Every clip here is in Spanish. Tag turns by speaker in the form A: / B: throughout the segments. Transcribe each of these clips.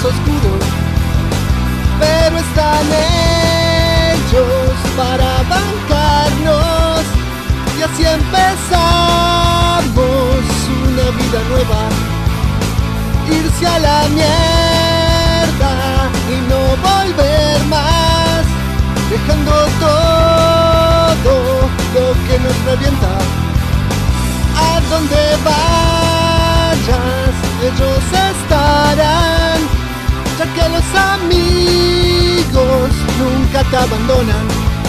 A: oscuros, pero están hechos para bancarnos, y así empezamos una vida nueva. Irse a la mierda y no volver más, dejando todo lo que nos revienta. A donde vayas, ellos estarán, ya que los amigos nunca te abandonan.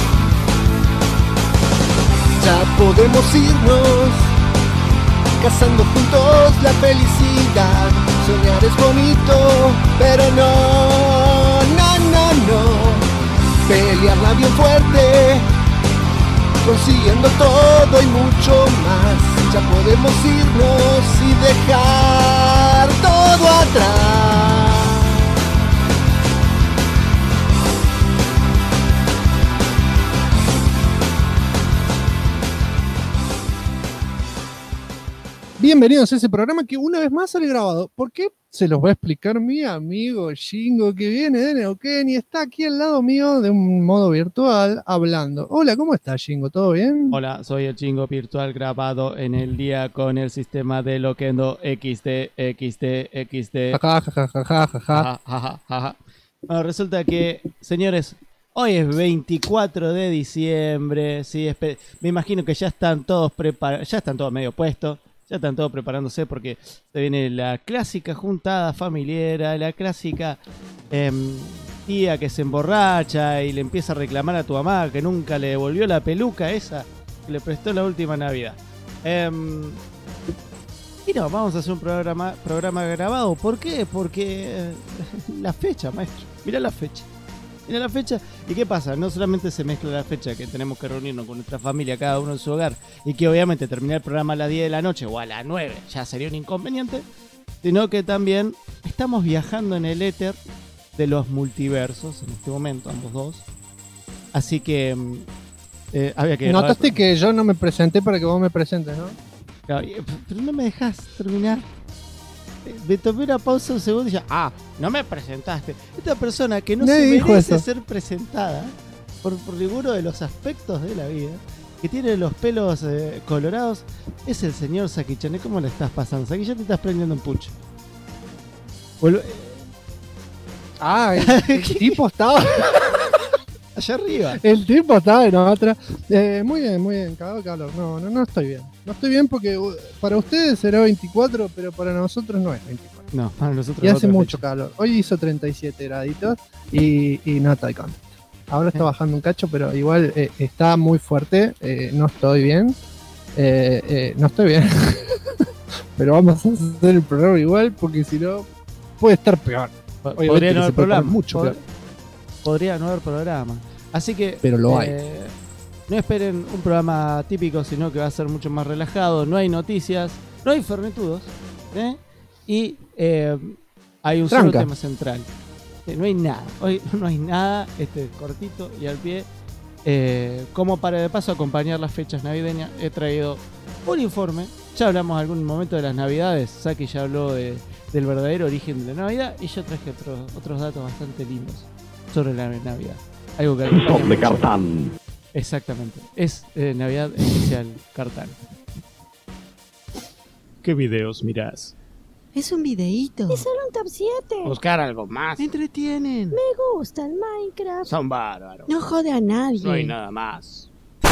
A: Ya podemos irnos, cazando juntos la felicidad. Soñar es bonito, pero no. Pelearla bien fuerte, consiguiendo todo y mucho más. Ya podemos irnos y dejar todo atrás. Bienvenidos a ese programa que una vez más sale grabado. ¿Por qué? Se los va a explicar mi amigo Shingo, que viene de Neuquén y está aquí al lado mío de un modo virtual hablando. Hola, ¿cómo estás, Shingo? ¿Todo bien?
B: Hola, soy el Shingo virtual grabado en el día con el sistema de Loquendo XD. Bueno, resulta que, señores, hoy es 24 de diciembre. Sí, me imagino que ya están todos preparados, ya están todos medio puestos. Ya están todos preparándose porque se viene la clásica juntada familiar, la clásica tía que se emborracha y le empieza a reclamar a tu mamá que nunca le devolvió la peluca esa que le prestó la última Navidad. Y no, vamos a hacer un programa grabado. ¿Por qué? Porque la fecha, maestro. Mirá la fecha. Mira la fecha, ¿y qué pasa? No solamente se mezcla la fecha que tenemos que reunirnos con nuestra familia, cada uno en su hogar, y que obviamente terminar el programa a las 10 de la noche o a las 9 ya sería un inconveniente, sino que también estamos viajando en el éter de los multiversos en este momento, ambos dos. Así que había que...
A: Notaste que yo no me presenté para que vos me presentes, ¿no?
B: Claro, pero no me dejás terminar. Me tomé una pausa un segundo y ya, no me presentaste. Esta persona que no se merece ser presentada por ninguno de los aspectos de la vida, que tiene los pelos colorados, es el señor Saki-chan. ¿Cómo le estás pasando? Saki-chan, te estás prendiendo un pucho.
A: El tipo estaba...
B: allá arriba.
A: El tipo estaba en otra. Muy bien, cagado calor. No estoy bien. No estoy bien porque para ustedes será 24, pero para nosotros no es 24.
B: No, para nosotros
A: y hace mucho calor. Hoy hizo 37 graditos y no estoy contento. Ahora está bajando un cacho, pero igual está muy fuerte. No estoy bien. No estoy bien. Pero vamos a hacer el programa igual porque si no puede estar peor.
B: Podría no haber programa.
A: Mucho peor.
B: Podría no haber programa. Así que...
A: Pero lo hay.
B: No esperen un programa típico, sino que va a ser mucho más relajado. No hay noticias, no hay fernetudos, y hay un solo tema central. No hay nada. Hoy no hay nada, cortito y al pie. Como para de paso acompañar las fechas navideñas, he traído un informe. Ya hablamos en algún momento de las Navidades. Saki ya habló del verdadero origen de la Navidad. Y yo traje otros datos bastante lindos sobre la Navidad. Algo que
C: de Cartán.
B: Exactamente. Es Navidad especial Cartán. ¿Qué videos mirás?
D: Es un videíto.
E: Es solo un top 7.
B: Buscar algo más.
D: Me entretienen.
E: Me gusta el Minecraft.
B: Son bárbaros.
D: No jode a nadie.
B: No hay nada más.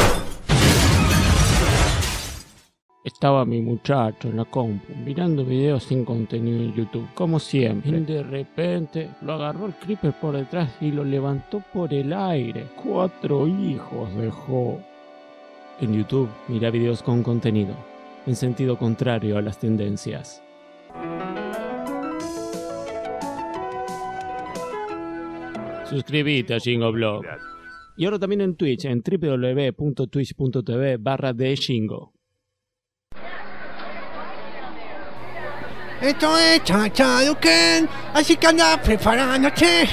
B: Estaba mi muchacho en la compu mirando videos sin contenido en YouTube, como siempre. Y de repente lo agarró el creeper por detrás y lo levantó por el aire. 4 hijos dejó. En YouTube, mira videos con contenido, en sentido contrario a las tendencias. Suscríbete a Shingo Blog. Y ahora también en Twitch, en www.twitch.tv/theshingo.
A: Esto es Chachaduken, así que anda preparándote.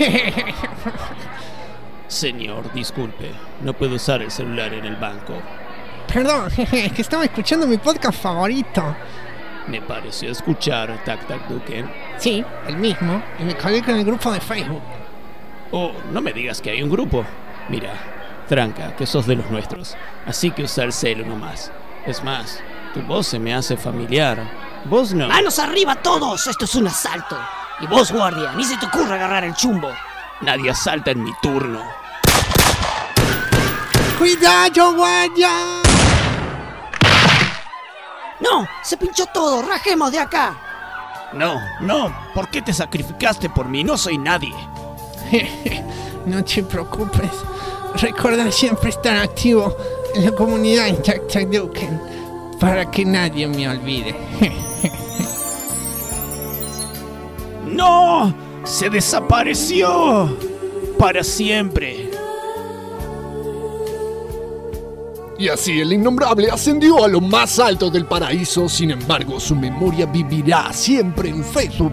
B: Señor, disculpe, no puedo usar el celular en el banco.
A: Perdón, es que estaba escuchando mi podcast favorito.
B: Me pareció escuchar Tac Tac Duken.
A: Sí, el mismo. Y me colgué con el grupo de Facebook.
B: Oh, no me digas que hay un grupo. Mira, tranca, que sos de los nuestros. Así que usa el celo nomás. Es más, tu voz se me hace familiar. Vos no.
D: ¡Manos arriba todos! ¡Esto es un asalto! Y vos, guardia, ni se te ocurra agarrar el chumbo.
B: Nadie asalta en mi turno.
A: ¡Cuidado, guardia!
D: ¡No! ¡Se pinchó todo! ¡Rajemos de acá!
B: No, no. ¿Por qué te sacrificaste por mí? No soy nadie.
A: No te preocupes. Recuerda siempre estar activo en la comunidad en Tac Tac Duken para que nadie me olvide.
B: ¡No! ¡Se desapareció! ¡Para siempre!
C: Y así el innombrable ascendió a lo más alto del paraíso. Sin embargo, su memoria vivirá siempre en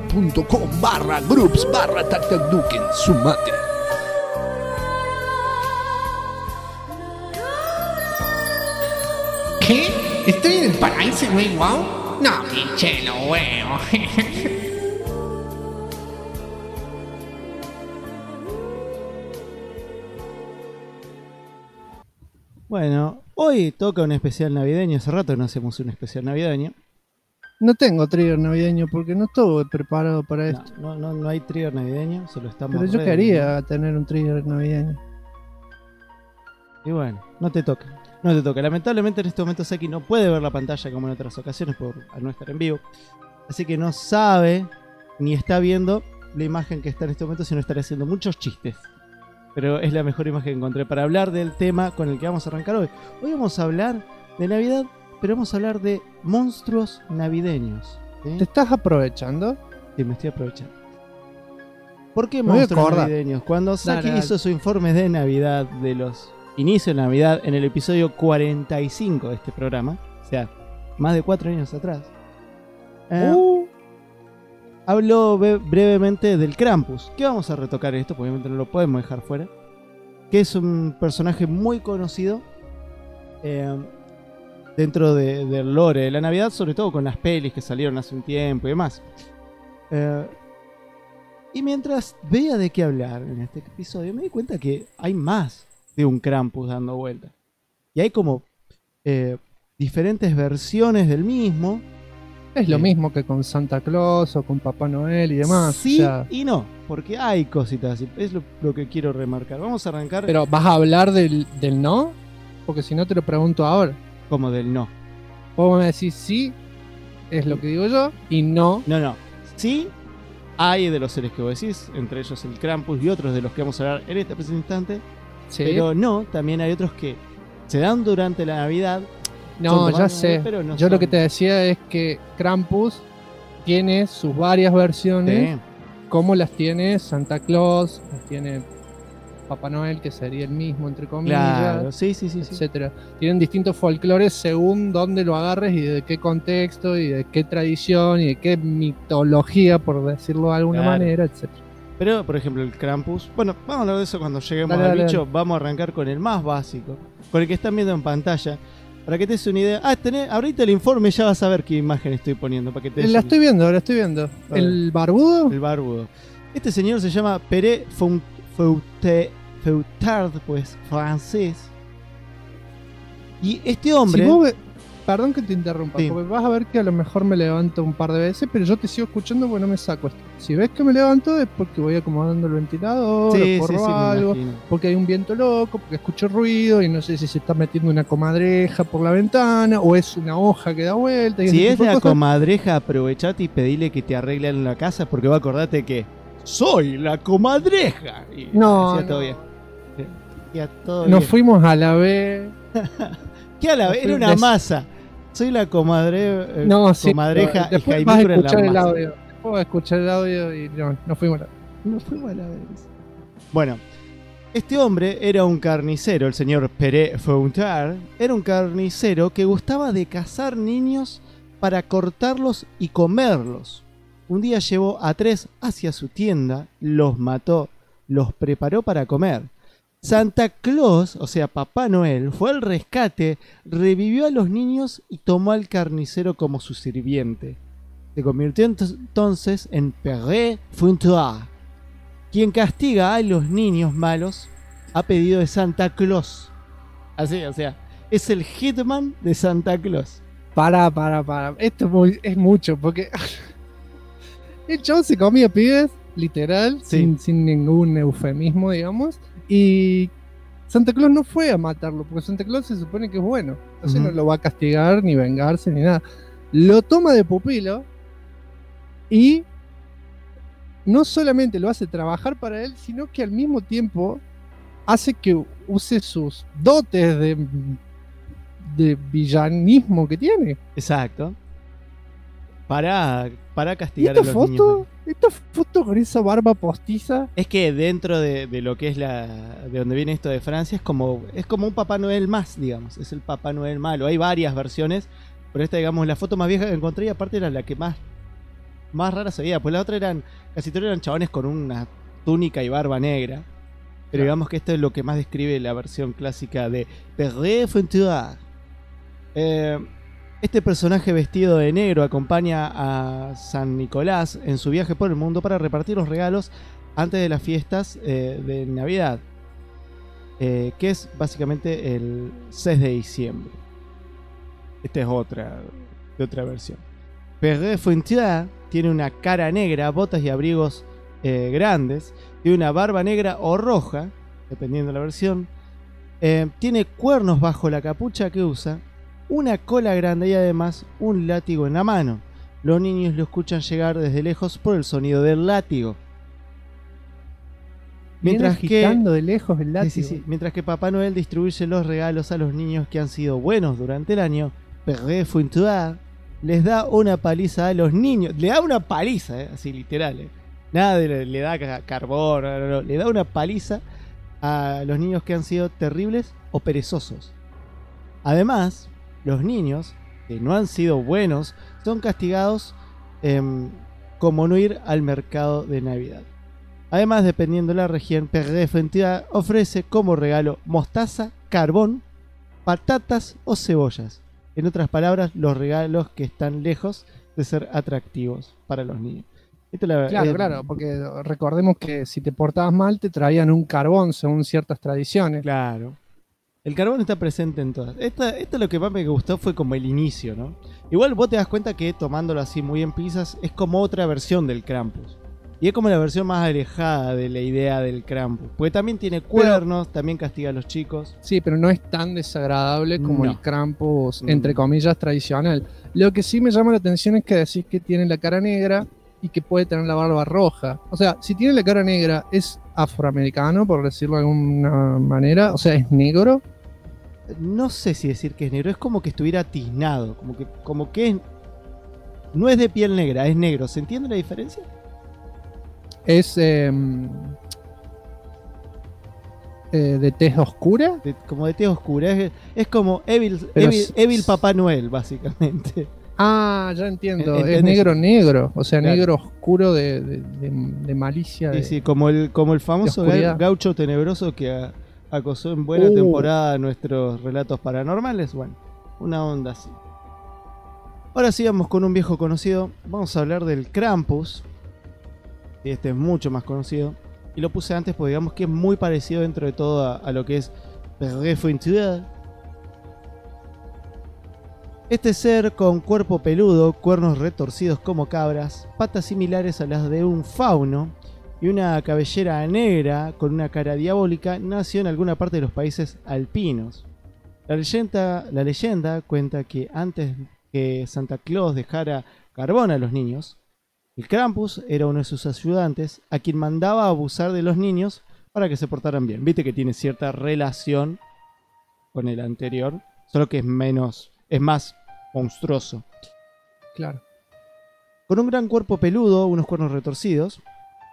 C: facebook.com/groups/TacTacDuken. Sumate.
A: ¿Qué? ¿Estoy en el paraíso, güey? ¿Wow? No, pinche, lo veo.
B: Bueno, hoy toca un especial navideño. Hace rato no hacemos un especial navideño.
A: No tengo trigger navideño porque no estuve preparado para esto.
B: No hay trigger navideño, solo estamos.
A: Pero yo
B: ready.
A: quería tener un trigger navideño.
B: Y bueno, no te toca. No te toca. Lamentablemente en este momento Saki no puede ver la pantalla como en otras ocasiones al no estar en vivo. Así que no sabe ni está viendo la imagen que está en este momento, sino estaré haciendo muchos chistes. Pero es la mejor imagen que encontré para hablar del tema con el que vamos a arrancar hoy. Hoy vamos a hablar de Navidad, pero vamos a hablar de monstruos navideños. ¿Sí?
A: ¿Te estás aprovechando?
B: Sí, me estoy aprovechando. ¿Por qué
A: Me voy a
B: monstruos
A: acordar.
B: navideños? Cuando Saki
A: Dale.
B: hizo su informe de Navidad de los inicios de Navidad en el episodio 45 de este programa, o sea, más de 4 años atrás, habló brevemente del Krampus, que vamos a retocar esto, porque obviamente no lo podemos dejar fuera, que es un personaje muy conocido dentro del lore de la Navidad, sobre todo con las pelis que salieron hace un tiempo y demás. Y mientras veía de qué hablar en este episodio, me di cuenta que hay más de un Krampus dando vueltas. Y hay como diferentes versiones del mismo.
A: Es lo mismo que con Santa Claus o con Papá Noel y demás.
B: Sí
A: o sea,
B: y no, porque hay cositas así. Es lo que quiero remarcar. Vamos a arrancar
A: pero ¿vas a hablar del no? Porque si no te lo pregunto ahora.
B: como del no.
A: Vos me decís sí, es lo que digo yo, y no.
B: No. Sí, hay de los seres que vos decís, entre ellos el Krampus y otros de los que vamos a hablar en este preciso instante.
A: Sí.
B: Pero no, también hay otros que se dan durante la Navidad.
A: No,
B: son
A: ya
B: más,
A: sé.
B: pero no
A: Yo
B: son.
A: lo que te decía es que Krampus tiene sus varias versiones,
B: Sí.
A: como las tiene Santa Claus, las tiene Papá Noel, que sería el mismo, entre comillas,
B: Claro, sí.
A: etcétera. Tienen distintos folclores según dónde lo agarres y de qué contexto y de qué tradición y de qué mitología, por decirlo de alguna
B: Claro.
A: manera, etcétera.
B: Pero, por ejemplo, el Krampus. Bueno, vamos a hablar de eso cuando lleguemos
A: Dale,
B: al
A: dale,
B: bicho. Vamos a arrancar con el más básico, con el que están viendo en pantalla. Para que te des una idea. Ahorita el informe ya vas a ver qué imagen estoy poniendo. Para que te des
A: La
B: una-
A: estoy viendo, la estoy viendo.
B: A ver.
A: ¿El barbudo?
B: El barbudo. Este señor se llama Pere Feutard, pues francés. Y este hombre.
A: Si vos perdón que te interrumpa,
B: Sí.
A: porque vas a ver que a lo mejor me levanto un par de veces, pero yo te sigo escuchando porque no me saco esto. Si ves que me levanto es porque voy acomodando el ventilador,
B: Sí,
A: o por
B: me
A: algo,
B: imagino.
A: porque hay un viento loco, porque escucho ruido y no sé si se está metiendo una comadreja por la ventana o es una hoja que da vuelta. Y
B: Si
A: ese
B: es
A: tipo de
B: la
A: cosas.
B: comadreja, aprovechate y pedile que te arreglen la casa, porque va a acordarte que soy la comadreja. Y
A: No,
B: hacía todo
A: no.
B: bien. Hacía todo
A: Nos
B: bien.
A: fuimos a la vez.
B: ¿Qué a la
A: nos
B: vez? Era
A: fuimos
B: una
A: des-
B: masa. Soy la comadre,
A: No, sí.
B: comadreja y
A: Después vas a
B: Jaimicura en la
A: escuchar el
B: masa.
A: audio. Después vas a escuchar el audio y no, nos fuimos a la
B: No fuimos a la vez. Bueno, este hombre era un carnicero, el señor Pere Fountard, era un carnicero que gustaba de cazar niños para cortarlos y comerlos. Un día llevó a 3 hacia su tienda, los mató, los preparó para comer. Santa Claus, o sea, Papá Noel, fue al rescate, revivió a los niños y tomó al carnicero como su sirviente. Se convirtió entonces en Père Fouettard, quien castiga a los niños malos a pedido de Santa Claus. Así, o sea, es el Hitman de Santa Claus.
A: Para. Esto es mucho, porque el chabón se comía pibes, literal,
B: Sí.
A: sin ningún eufemismo, digamos. Y Santa Claus no fue a matarlo, porque Santa Claus se supone que es bueno. Entonces no lo va a castigar, ni vengarse, ni nada. Lo toma de pupilo y no solamente lo hace trabajar para él, sino que al mismo tiempo hace que use sus dotes de villanismo que tiene.
B: Exacto. Para
A: ¿Y
B: castigar
A: esta
B: a los niños malos.
A: esta foto con esa barba postiza?
B: Es que dentro de lo que es de donde viene esto de Francia, es como un Papá Noel más, digamos. Es el Papá Noel malo. Hay varias versiones, pero esta, digamos, la foto más vieja que encontré, y aparte era la que más rara se veía. Pues la otra casi todos eran chabones con una túnica y barba negra. Pero digamos que esto es lo que más describe la versión clásica de Père Fouettard. Este personaje vestido de negro acompaña a San Nicolás en su viaje por el mundo para repartir los regalos antes de las fiestas de Navidad, que es básicamente el 6 de diciembre. Esta es otra versión. Père Fouettard tiene una cara negra, botas y abrigos grandes, tiene una barba negra o roja, dependiendo de la versión, tiene cuernos bajo la capucha que usa, una cola grande y además un látigo en la mano. Los niños lo escuchan llegar desde lejos por el sonido del látigo. Mientras
A: agitando de lejos el látigo.
B: Sí. Mientras que Papá Noel distribuye los regalos a los niños que han sido buenos durante el año, Père Fouettard les da una paliza a los niños. Le da una paliza, así literal. Nada de le da carbón, no. Le da una paliza a los niños que han sido terribles o perezosos. Además, los niños que no han sido buenos son castigados como no ir al mercado de Navidad. Además, dependiendo de la región, Père Fouettard ofrece como regalo mostaza, carbón, patatas o cebollas. En otras palabras, los regalos que están lejos de ser atractivos para los niños.
A: Claro, porque recordemos que si te portabas mal te traían un carbón según ciertas tradiciones.
B: Claro. El carbón está presente en todas. Esto lo que más me gustó fue como el inicio, ¿no? Igual vos te das cuenta que tomándolo así muy en pinzas es como otra versión del Krampus. Y es como la versión más alejada de la idea del Krampus. Porque también tiene cuernos, también castiga a los chicos.
A: Sí, pero no es tan desagradable como
B: No.
A: el Krampus, entre comillas, tradicional. Lo que sí me llama la atención es que decís que tiene la cara negra y que puede tener la barba roja. O sea, si tiene la cara negra, ¿es afroamericano, por decirlo de alguna manera? O sea, ¿es negro?
B: No sé si decir que es negro, es como que estuviera tiznado. Como que no es de piel negra, es negro. ¿Se entiende la diferencia?
A: ¿Es de tez oscura?
B: Como de tez oscura. Es como Evil Papá Noel, básicamente.
A: Ah, ya entiendo. Es
B: ¿Entendés?
A: negro. O sea,
B: Claro.
A: negro oscuro de malicia.
B: Sí, sí, como el famoso
A: oscuridad.
B: gaucho tenebroso que acosó en buena temporada nuestros relatos paranormales. Bueno, una onda así. Ahora sigamos con un viejo conocido. Vamos a hablar del Krampus. Este es mucho más conocido. Y lo puse antes porque digamos que es muy parecido dentro de todo a lo que es Père Fouettard. Este ser con cuerpo peludo, cuernos retorcidos como cabras, patas similares a las de un fauno y una cabellera negra con una cara diabólica, nació en alguna parte de los países alpinos. La leyenda cuenta que antes que Santa Claus dejara carbón a los niños, el Krampus era uno de sus ayudantes a quien mandaba abusar de los niños para que se portaran bien. Viste que tiene cierta relación con el anterior, solo que es más monstruoso.
A: Claro.
B: Con un gran cuerpo peludo, unos cuernos retorcidos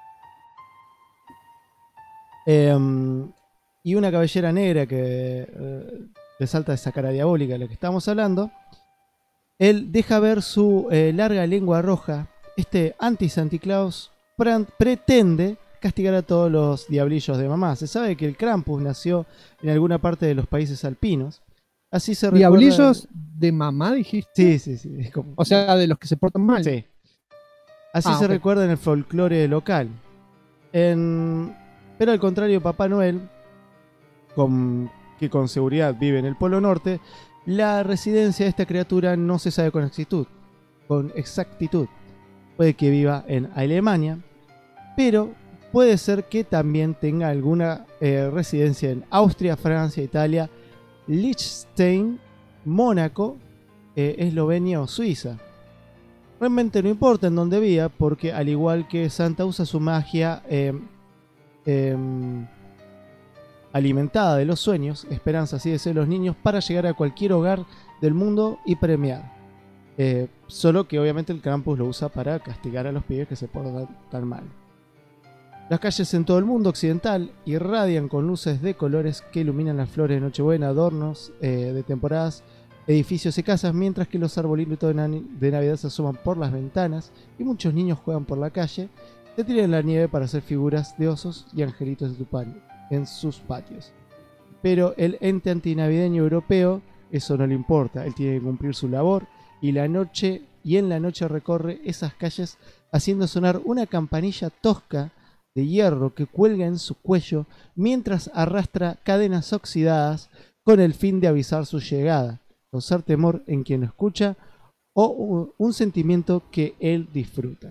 B: y una cabellera negra que resalta esa cara diabólica de la que estamos hablando, él deja ver su larga lengua roja. Este anti-Santa Claus pretende castigar a todos los diablillos de mamá. Se sabe que el Krampus nació en alguna parte de los países alpinos. Así se
A: ¿Diablillos de mamá dijiste?
B: Sí. Es como...
A: O sea, de los que se portan mal.
B: Sí. Así se recuerda en el folclore local. Pero al contrario, Papá Noel, que con seguridad vive en el Polo Norte, la residencia de esta criatura no se sabe con exactitud. Puede que viva en Alemania, pero puede ser que también tenga alguna residencia en Austria, Francia, Italia, Liechtenstein, Mónaco, Eslovenia o Suiza. Realmente no importa en dónde viva, porque al igual que Santa usa su magia alimentada de los sueños, esperanzas y deseos de los niños para llegar a cualquier hogar del mundo y premiar. Solo que obviamente el Krampus lo usa para castigar a los pibes que se portan tan mal. Las calles en todo el mundo occidental irradian con luces de colores que iluminan las flores de Nochebuena, adornos de temporadas, edificios y casas, mientras que los arbolitos de Navidad se asoman por las ventanas y muchos niños juegan por la calle, se tiran en la nieve para hacer figuras de osos y angelitos en sus patios. Pero el ente antinavideño europeo, eso no le importa, él tiene que cumplir su labor y en la noche recorre esas calles haciendo sonar una campanilla tosca de hierro que cuelga en su cuello mientras arrastra cadenas oxidadas con el fin de avisar su llegada, causar temor en quien lo escucha o un sentimiento que él disfruta.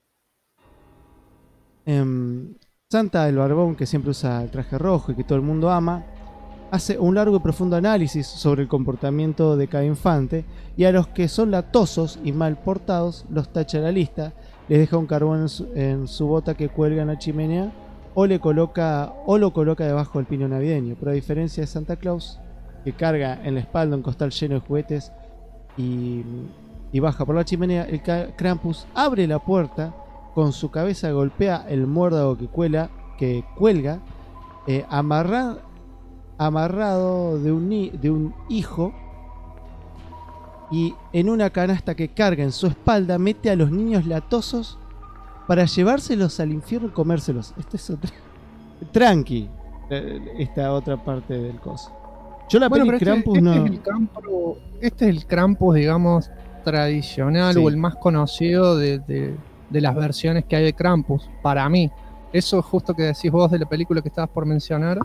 B: Santa, el barbón que siempre usa el traje rojo y que todo el mundo ama, hace un largo y profundo análisis sobre el comportamiento de cada infante y a los que son latosos y mal portados los tacha de la lista, les deja un carbón en su bota que cuelga en la chimenea o lo coloca debajo del pino navideño. Pero a diferencia de Santa Claus, que carga en la espalda un costal lleno de juguetes y baja por la chimenea, el Krampus abre la puerta, con su cabeza golpea el muérdago que cuelga, amarrado de un hijo, y en una canasta que carga en su espalda mete a los niños latosos para llevárselos al infierno y comérselos. Este es otro... Tranqui, esta otra parte del coso. Yo la peli Krampus no...
A: Este es el Krampus, digamos, tradicional, sí, o el más conocido de las versiones que hay de Krampus, para mí. Eso justo que decís vos de la película que estabas por mencionar,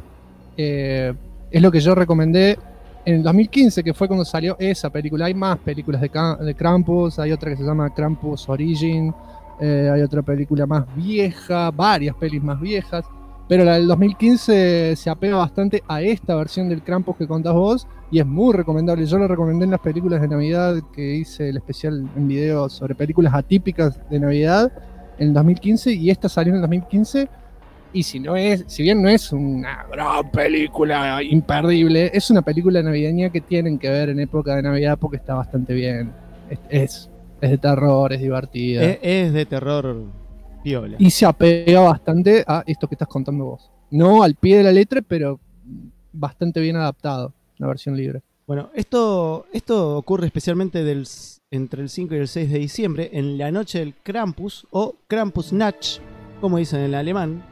A: es lo que yo recomendé en el 2015, que fue cuando salió esa película. Hay más películas de Krampus, hay otra que se llama Krampus Origin, hay otra película más vieja, varias pelis más viejas, pero la del 2015 se apega bastante a esta versión del Krampus que contás vos y es muy recomendable. Yo lo recomendé en las películas de Navidad que hice el especial en video sobre películas atípicas de Navidad en el 2015, y esta salió en el 2015. Y si bien no es una gran película imperdible, es una película navideña que tienen que ver en época de Navidad porque está bastante bien. Es de terror, es divertida.
B: Es de terror piola.
A: Y se apega bastante a esto que estás contando vos. No al pie de la letra, pero bastante bien adaptado, la versión libre.
B: Bueno, esto ocurre especialmente entre el 5 y el 6 de diciembre, en la noche del Krampus, o Krampusnacht, como dicen en alemán.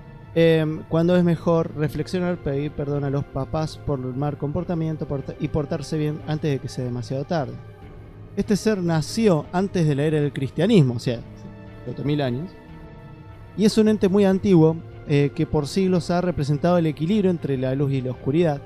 B: Cuando es mejor reflexionar, pedir perdón a los papás por el mal comportamiento y portarse bien antes de que sea demasiado tarde. Este ser nació antes de la era del cristianismo, o sea, 4000 años, y es un ente muy antiguo que por siglos ha representado el equilibrio entre la luz y la oscuridad,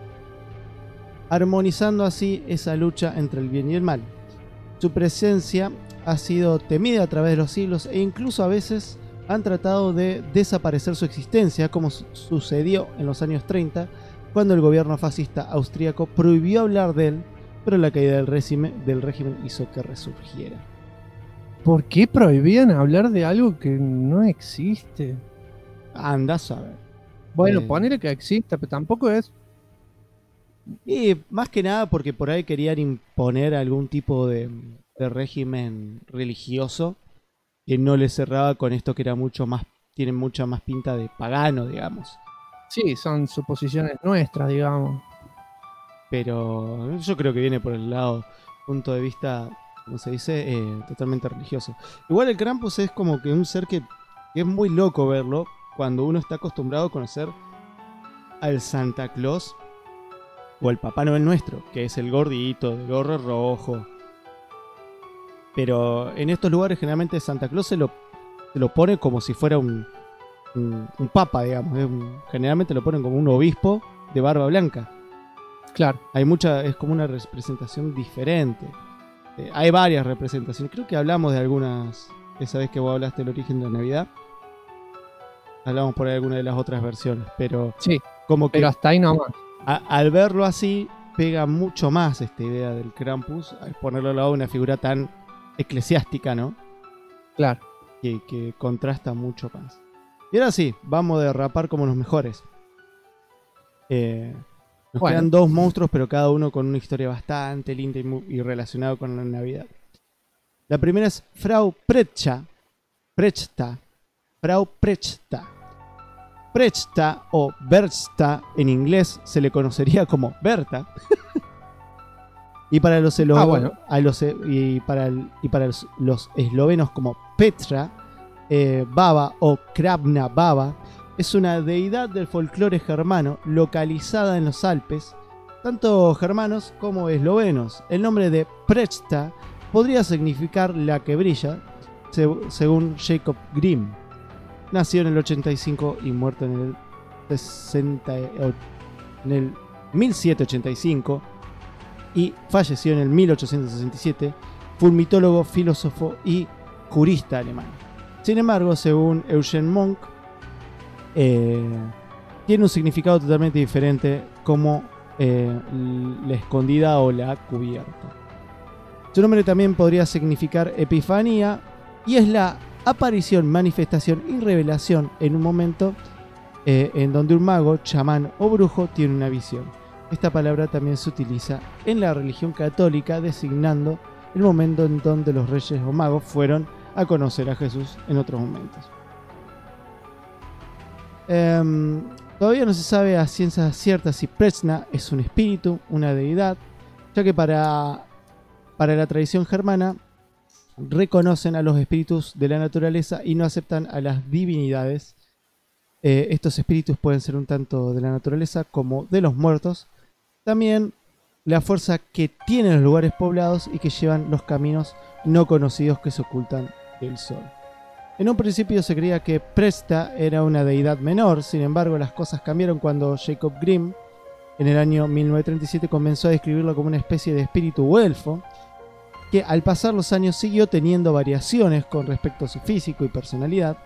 B: armonizando así esa lucha entre el bien y el mal. Su presencia ha sido temida a través de los siglos e incluso a veces han tratado de desaparecer su existencia, como sucedió en los años 30, cuando el gobierno fascista austríaco prohibió hablar de él, pero la caída del régimen hizo que resurgiera.
A: ¿Por qué prohibían hablar de algo que no existe?
B: Andás a ver.
A: Bueno, ponele que exista, pero tampoco es...
B: Y más que nada porque por ahí querían imponer algún tipo de régimen religioso que no le cerraba con esto que era tiene mucha más pinta de pagano, digamos.
A: Sí, son suposiciones nuestras, digamos.
B: Pero yo creo que viene por el punto de vista, como se dice, totalmente religioso. Igual el Krampus es como que un ser que es muy loco verlo, cuando uno está acostumbrado a conocer al Santa Claus o al Papá Noel nuestro, que es el gordito, de gorro rojo. Pero en estos lugares generalmente Santa Claus se lo pone como si fuera un papa, digamos. Generalmente lo ponen como un obispo de barba blanca.
A: Claro.
B: Es como una representación diferente. Hay varias representaciones. Creo que hablamos de algunas esa vez que vos hablaste del origen de la Navidad. Hablamos por ahí de alguna de las otras versiones. Pero
A: sí,
B: como que
A: pero hasta ahí nomás.
B: Al verlo así, pega mucho más esta idea del Krampus, al ponerlo al lado de una figura tan eclesiástica, ¿no?
A: Claro.
B: Que contrasta mucho más. Y ahora sí, vamos a derrapar como los mejores. Nos quedan 2 monstruos, pero cada uno con una historia bastante linda y relacionado con la Navidad. La primera es Frau Prechta. Frau Prechta. Prechta o Berta en inglés se le conocería como Berta. Y para los los eslovenos como Petra, Baba o Krabna Baba, es una deidad del folclore germano localizada en los Alpes, tanto germanos como eslovenos. El nombre de Prechta podría significar la que brilla, según Jacob Grimm. Nació en el 85 y muerto en el 1785 y falleció en el 1867. Fue un mitólogo, filósofo y jurista alemán. Sin embargo, según Eugen Monk, tiene un significado totalmente diferente como la escondida o la cubierta. Su nombre también podría significar epifanía y es la aparición, manifestación y revelación en un momento en donde un mago, chamán o brujo tiene una visión. Esta palabra también se utiliza en la religión católica designando el momento en donde los reyes o magos fueron a conocer a Jesús en otros momentos. Todavía no se sabe a ciencia cierta si Prechta es un espíritu, una deidad, ya que para la tradición germana reconocen a los espíritus de la naturaleza y no aceptan a las divinidades. Estos espíritus pueden ser un tanto de la naturaleza como de los muertos. También la fuerza que tienen los lugares poblados y que llevan los caminos no conocidos que se ocultan del sol. En un principio se creía que Prechta era una deidad menor, sin embargo las cosas cambiaron cuando Jacob Grimm en el año 1937 comenzó a describirlo como una especie de espíritu o elfo, que al pasar los años siguió teniendo variaciones con respecto a su físico y personalidad,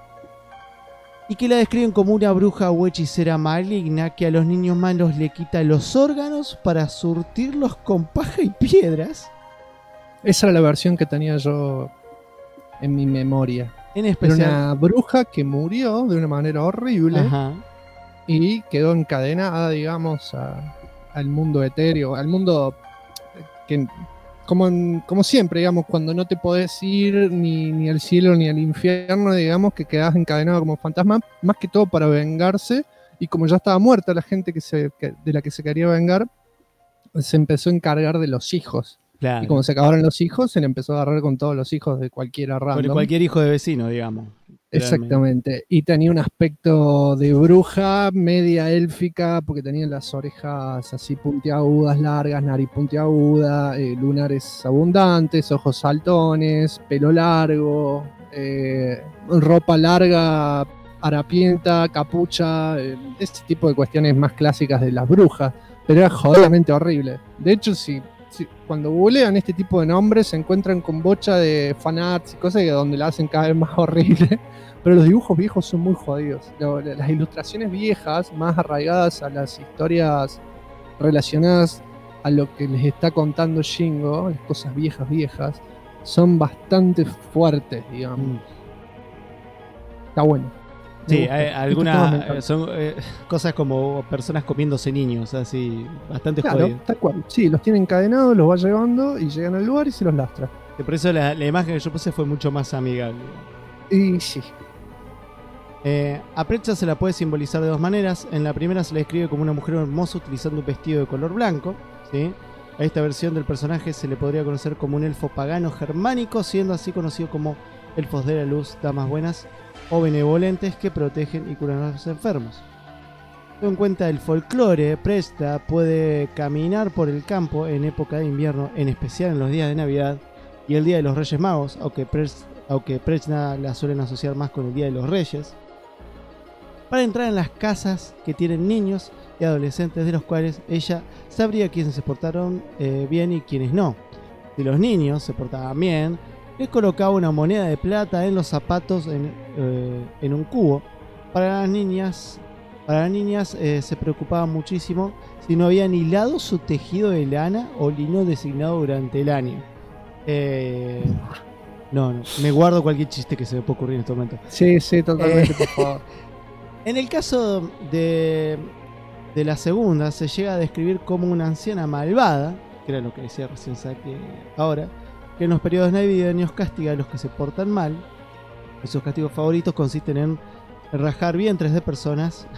B: y que la describen como una bruja o hechicera maligna que a los niños malos le quita los órganos para surtirlos con paja y piedras.
A: Esa era la versión que tenía yo en mi memoria.
B: En especial,
A: era una bruja que murió de una manera horrible.
B: ajá,
A: Y quedó encadenada, digamos, al mundo etéreo, al mundo que, como siempre, digamos, cuando no te podés ir ni al cielo ni al infierno, digamos, que quedás encadenado como fantasma, más que todo para vengarse. Y como ya estaba muerta la gente de la que se quería vengar, se empezó a encargar de los hijos.
B: claro.
A: Y como se acabaron los hijos, se le empezó a agarrar con todos los hijos de cualquiera random.
B: Con cualquier hijo de vecino, digamos.
A: Exactamente. Y tenía un aspecto de bruja media élfica, porque tenía las orejas así puntiagudas, largas, nariz puntiaguda, lunares abundantes, ojos saltones, pelo largo, ropa larga, harapienta, capucha, ese tipo de cuestiones más clásicas de las brujas. Pero era jodidamente horrible. De hecho, cuando googlean este tipo de nombres se encuentran con bocha de fanarts y cosas donde la hacen cada vez más horrible, pero los dibujos viejos son muy jodidos. Las ilustraciones viejas, más arraigadas a las historias relacionadas a lo que les está contando Shingo, las cosas viejas, son bastante fuertes, digamos. Está bueno.
B: Sí, hay algunas son cosas como personas comiéndose niños, así, bastante jodido.
A: Tal cual. Sí, los tiene encadenados, los va llevando y llegan al lugar y se los lastra.
B: Por eso la imagen que yo puse fue mucho más amigable.
A: Y sí.
B: A Prechta se la puede simbolizar de dos maneras. En la primera se la describe como una mujer hermosa utilizando un vestido de color blanco, ¿sí? A esta versión del personaje se le podría conocer como un elfo pagano germánico, siendo así conocido como elfos de la luz, damas buenas o benevolentes que protegen y curan a los enfermos. Teniendo en cuenta el folclore, Presta puede caminar por el campo en época de invierno, en especial en los días de Navidad y el Día de los Reyes Magos, aunque Presta la suelen asociar más con el Día de los Reyes, para entrar en las casas que tienen niños y adolescentes, de los cuales ella sabría quiénes se portaron bien y quiénes no. Si los niños se portaban bien, les colocaba una moneda de plata en los zapatos en un cubo. Para las niñas se preocupaba muchísimo si no habían hilado su tejido de lana o lino designado durante el año. No, me guardo cualquier chiste que se me pueda ocurrir en este momento.
A: Sí, totalmente, por favor.
B: En el caso de la segunda, se llega a describir como una anciana malvada, que era lo que decía recién ahora, que en los periodos navideños castiga a los que se portan mal. Y sus castigos favoritos consisten en rajar vientres de personas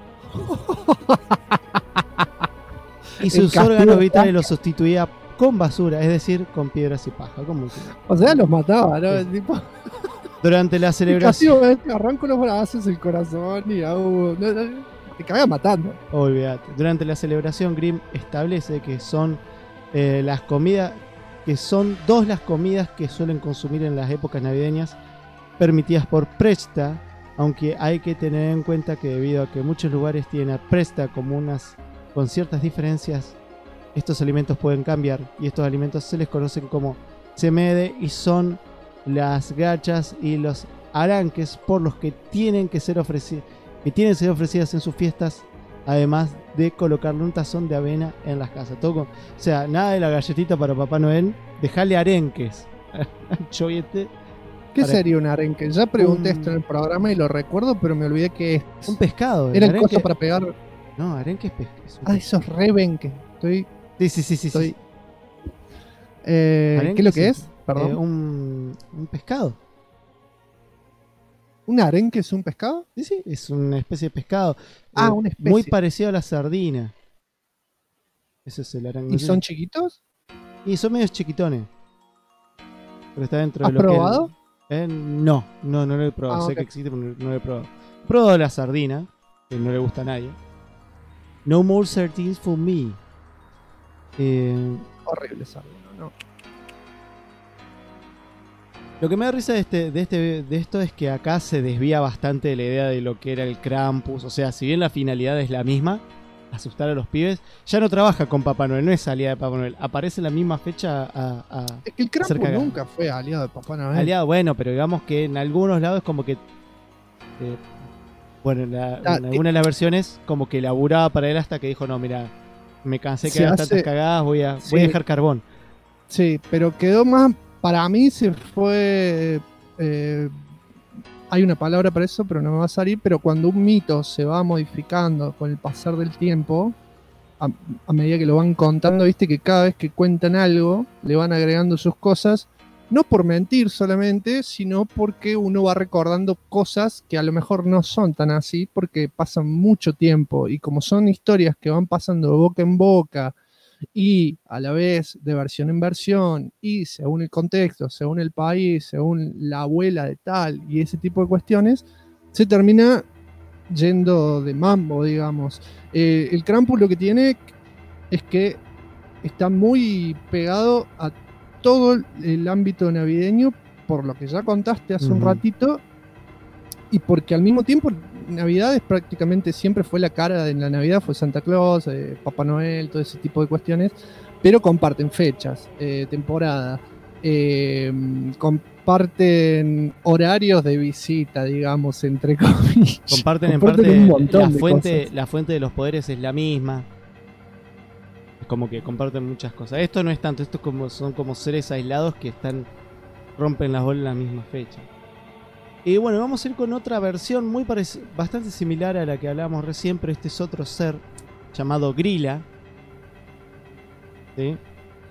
B: y sus órganos vitales los sustituía con basura, es decir, con piedras y paja.
A: O sea, los mataba, ¿no?
B: Sí.
A: Tipo...
B: Durante la celebración...
A: El castigo es arranco los brazos, el corazón y hago... te cagas matando.
B: Olvídate. Durante la celebración, Grimm establece que son las comidas... que son dos las comidas que suelen consumir en las épocas navideñas permitidas por Presta, aunque hay que tener en cuenta que debido a que muchos lugares tienen a Presta comunas con ciertas diferencias, estos alimentos pueden cambiar y estos alimentos se les conocen como semede y son las gachas y los aranques por los que tienen que ser ofrecidas en sus fiestas, además de colocarle un tazón de avena en las casas. O sea, nada de la galletita para Papá Noel, dejarle arenques.
A: ¿Qué sería un arenque? Ya pregunté esto en el programa y lo recuerdo, pero me olvidé que es.
B: Un pescado.
A: Era el coso para pegar.
B: No, arenque es pescado.
A: Esos rebenques.
B: Sí.
A: ¿Qué es lo que es? Perdón.
B: Un pescado.
A: ¿Un arenque es un pescado?
B: Sí, es una especie de pescado.
A: Una especie.
B: Muy parecido a la sardina. Ese es el arenque.
A: ¿Y son chiquitos?
B: Y son medios chiquitones. Pero está dentro
A: ¿Has
B: de lo
A: probado?
B: que... No lo he probado. Sé que existe, pero no lo he probado. He probado la sardina, que no le gusta a nadie. No more sardines for me.
A: Horrible sardina, no.
B: Lo que me da risa de esto es que acá se desvía bastante de la idea de lo que era el Krampus. O sea, si bien la finalidad es la misma, asustar a los pibes, ya no trabaja con Papá Noel, no es aliado de Papá Noel. Aparece en la misma fecha
A: es que el Krampus nunca fue aliado de Papá Noel.
B: Aliado, bueno, pero digamos que en algunos lados como que... en algunas de las versiones como que laburaba para él hasta que dijo, no, mira, me cansé que hagan tantas cagadas, voy a dejar carbón.
A: Sí, pero quedó más... Para mí se fue... hay una palabra para eso, pero no me va a salir. Pero cuando un mito se va modificando con el pasar del tiempo, a medida que lo van contando, viste que cada vez que cuentan algo, le van agregando sus cosas, no por mentir solamente, sino porque uno va recordando cosas que a lo mejor no son tan así, porque pasan mucho tiempo. Y como son historias que van pasando de boca en boca, y a la vez de versión en versión y según el contexto, según el país, según la abuela de tal y ese tipo de cuestiones, se termina yendo de mambo, digamos. El Krampus lo que tiene es que está muy pegado a todo el ámbito navideño, por lo que ya contaste hace un ratito, y porque al mismo tiempo Navidades prácticamente siempre fue la cara de la Navidad, fue Santa Claus, Papá Noel, todo ese tipo de cuestiones, pero comparten fechas, temporada, comparten horarios de visita, digamos, entre comillas.
B: Comparten en parte un montón la fuente de los poderes es la misma. Es como que comparten muchas cosas. Esto no es tanto, esto son como seres aislados que rompen las bolas en la misma fecha. Y bueno, vamos a ir con otra versión bastante similar a la que hablábamos recién, pero este es otro ser llamado Grilla. ¿Sí?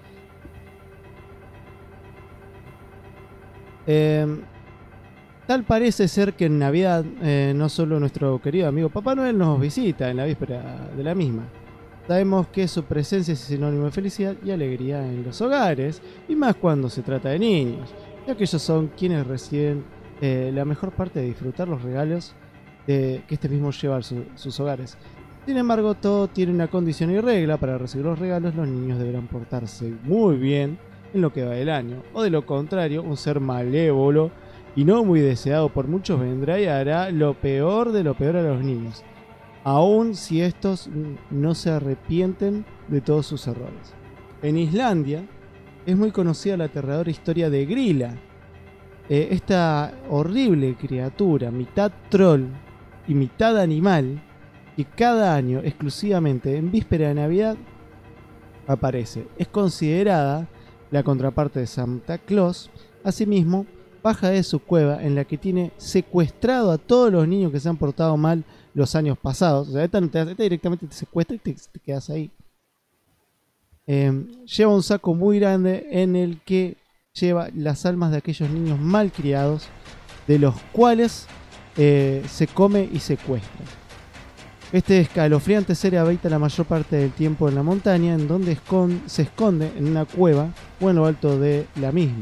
B: Tal parece ser que en Navidad no solo nuestro querido amigo Papá Noel nos visita en la víspera de la misma. Sabemos que su presencia es sinónimo de felicidad y alegría en los hogares, y más cuando se trata de niños. ya que ellos son quienes reciben la mejor parte de disfrutar los regalos que este mismo lleva a sus hogares. Sin embargo, todo tiene una condición y regla. Para recibir los regalos, los niños deberán portarse muy bien en lo que va del año, o de lo contrario, un ser malévolo y no muy deseado por muchos vendrá y hará lo peor de lo peor a los niños, aun si estos no se arrepienten de todos sus errores. En Islandia es muy conocida la aterradora historia de Grilla, esta horrible criatura, mitad troll y mitad animal, que cada año, exclusivamente en víspera de Navidad, aparece. Es considerada la contraparte de Santa Claus. Asimismo, baja de su cueva en la que tiene secuestrado a todos los niños que se han portado mal los años pasados. O sea, esta directamente te secuestra y te quedas ahí. Lleva un saco muy grande en el que lleva las almas de aquellos niños malcriados, de los cuales se come y secuestra. Este escalofriante ser habita la mayor parte del tiempo en la montaña, en donde se esconde en una cueva o en lo alto de la misma.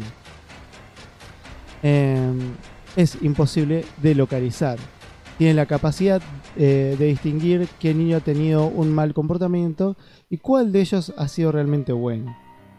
B: Es imposible de localizar. Tiene la capacidad de distinguir qué niño ha tenido un mal comportamiento y cuál de ellos ha sido realmente bueno.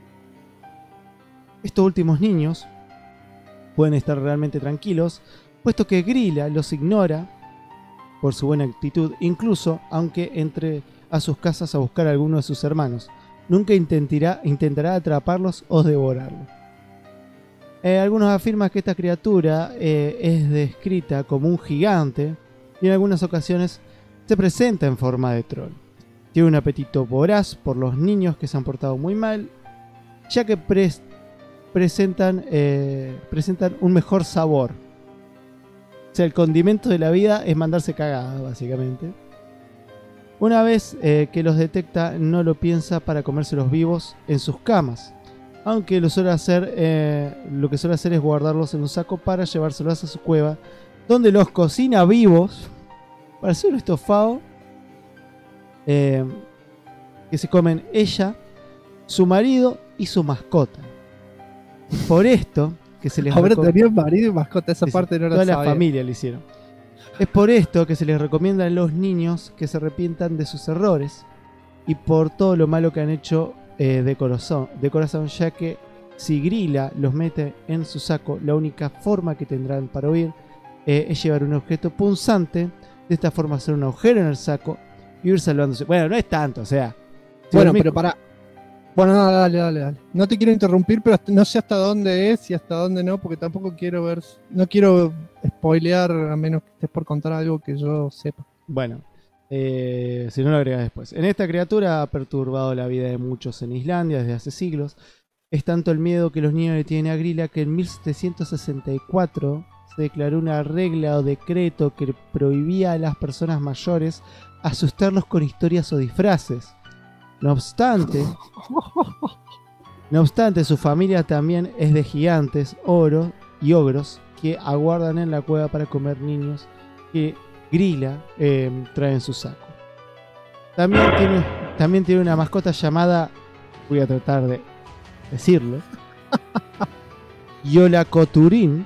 B: Estos últimos niños pueden estar realmente tranquilos, puesto que Grilla los ignora por su buena actitud, incluso aunque entre a sus casas a buscar a alguno de sus hermanos. Nunca intentará atraparlos o devorarlos. Algunos afirman que esta criatura es descrita como un gigante y en algunas ocasiones se presenta en forma de troll. Tiene un apetito voraz por los niños que se han portado muy mal, ya que presentan un mejor sabor. O sea, el condimento de la vida es mandarse cagada, básicamente. Una vez que los detecta, no lo piensa para comérselos vivos en sus camas. Aunque lo que suele hacer es guardarlos en un saco para llevárselos a su cueva, donde los cocina vivos para hacer un estofado que se comen ella, su marido y su mascota. Por esto que se les
A: ahora tenía marido y mascota, esa parte no la sabía.
B: Toda la familia lo hicieron. Es por esto que se les recomienda a los niños que se arrepientan de sus errores y por todo lo malo que han hecho de corazón, ya que si Grilla los mete en su saco, la única forma que tendrán para huir es llevar un objeto punzante, de esta forma hacer un agujero en el saco y ir salvándose. Bueno, no es tanto, o sea.
A: Bueno, pero pará. Bueno, no, dale. No te quiero interrumpir, pero no sé hasta dónde es y hasta dónde no, porque tampoco quiero ver. No quiero spoilear a menos que estés por contar algo que yo sepa.
B: Bueno, si no lo agregas después. En esta criatura ha perturbado la vida de muchos en Islandia desde hace siglos. Es tanto el miedo que los niños le tienen a Grilla que en 1764 se declaró una regla o decreto que prohibía a las personas mayores asustarlos con historias o disfraces. No obstante, su familia también es de gigantes, ogros que aguardan en la cueva para comer niños que Grilla trae en su saco. También tiene una mascota llamada, voy a tratar de decirlo, Jólakötturinn,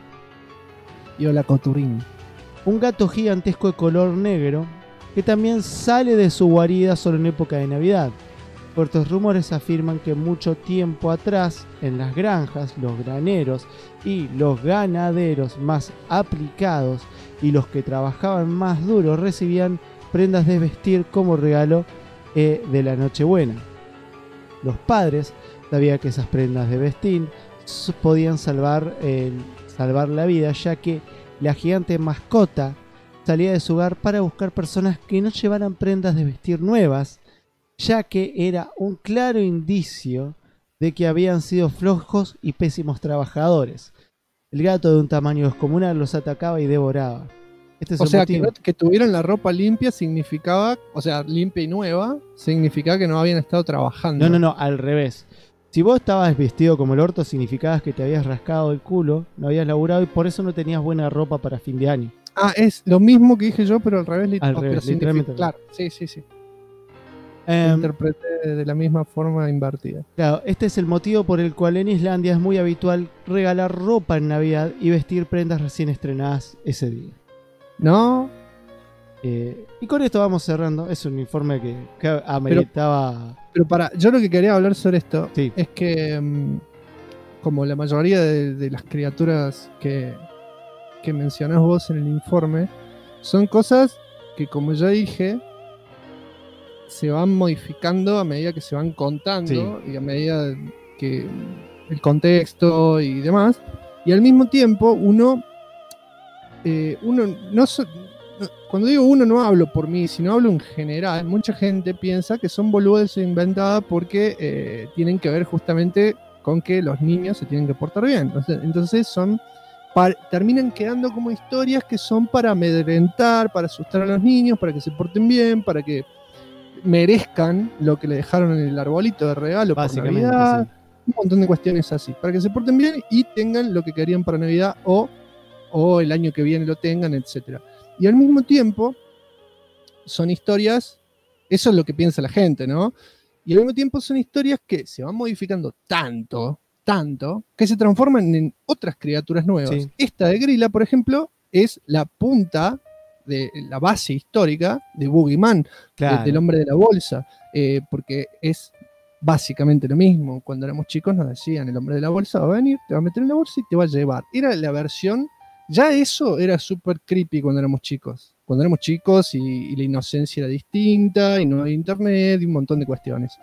B: un gato gigantesco de color negro que también sale de su guarida solo en época de Navidad. Fuertes rumores afirman que mucho tiempo atrás, en las granjas, los graneros y los ganaderos más aplicados y los que trabajaban más duro recibían prendas de vestir como regalo de la Nochebuena. Los padres sabían que esas prendas de vestir podían salvar la vida, ya que la gigante mascota salía de su hogar para buscar personas que no llevaran prendas de vestir nuevas, ya que era un claro indicio de que habían sido flojos y pésimos trabajadores. El gato de un tamaño descomunal los atacaba y devoraba. Este es
A: o
B: el
A: sea,
B: motivo.
A: que tuvieran la ropa limpia significaba, o sea, limpia y nueva, significaba que no habían estado trabajando.
B: No, al revés. Si vos estabas vestido como el orto, significaba que te habías rascado el culo, no habías laburado y por eso no tenías buena ropa para fin de año.
A: Ah, es lo mismo que dije yo, pero al revés,
B: Literalmente.
A: Claro, sí. interpreté de la misma forma invertida.
B: Claro, este es el motivo por el cual en Islandia es muy habitual regalar ropa en Navidad y vestir prendas recién estrenadas ese día.
A: ¿No?
B: Y con esto vamos cerrando. Es un informe que ameritaba.
A: Pero yo lo que quería hablar sobre esto
B: Sí.
A: es que, como la mayoría de las criaturas que mencionás vos en el informe, son cosas que, como ya dije, se van modificando a medida que se van contando y a medida que el contexto y demás. Y al mismo tiempo, uno no cuando digo uno, no hablo por mí, sino hablo en general. Mucha gente piensa que son boludeces inventadas porque tienen que ver justamente con que los niños se tienen que portar bien. Entonces terminan quedando como historias que son para amedrentar, para asustar a los niños, para que se porten bien, para que merezcan lo que le dejaron en el arbolito de regalo por Navidad. Sí. Un montón de cuestiones así, para que se porten bien y tengan lo que querían para Navidad o el año que viene lo tengan, etcétera. Y al mismo tiempo son historias, eso es lo que piensa la gente, ¿no? Y al mismo tiempo son historias que se van modificando tanto, que se transforman en otras criaturas nuevas. Sí. Esta de Grilla, por ejemplo, es la punta de la base histórica de Boogeyman, claro, del hombre de la bolsa, porque es básicamente lo mismo. Cuando éramos chicos nos decían, el hombre de la bolsa va a venir, te va a meter en la bolsa y te va a llevar. Era la versión... Ya eso era súper creepy cuando éramos chicos. Cuando éramos chicos y la inocencia era distinta y no había internet y un montón de cuestiones.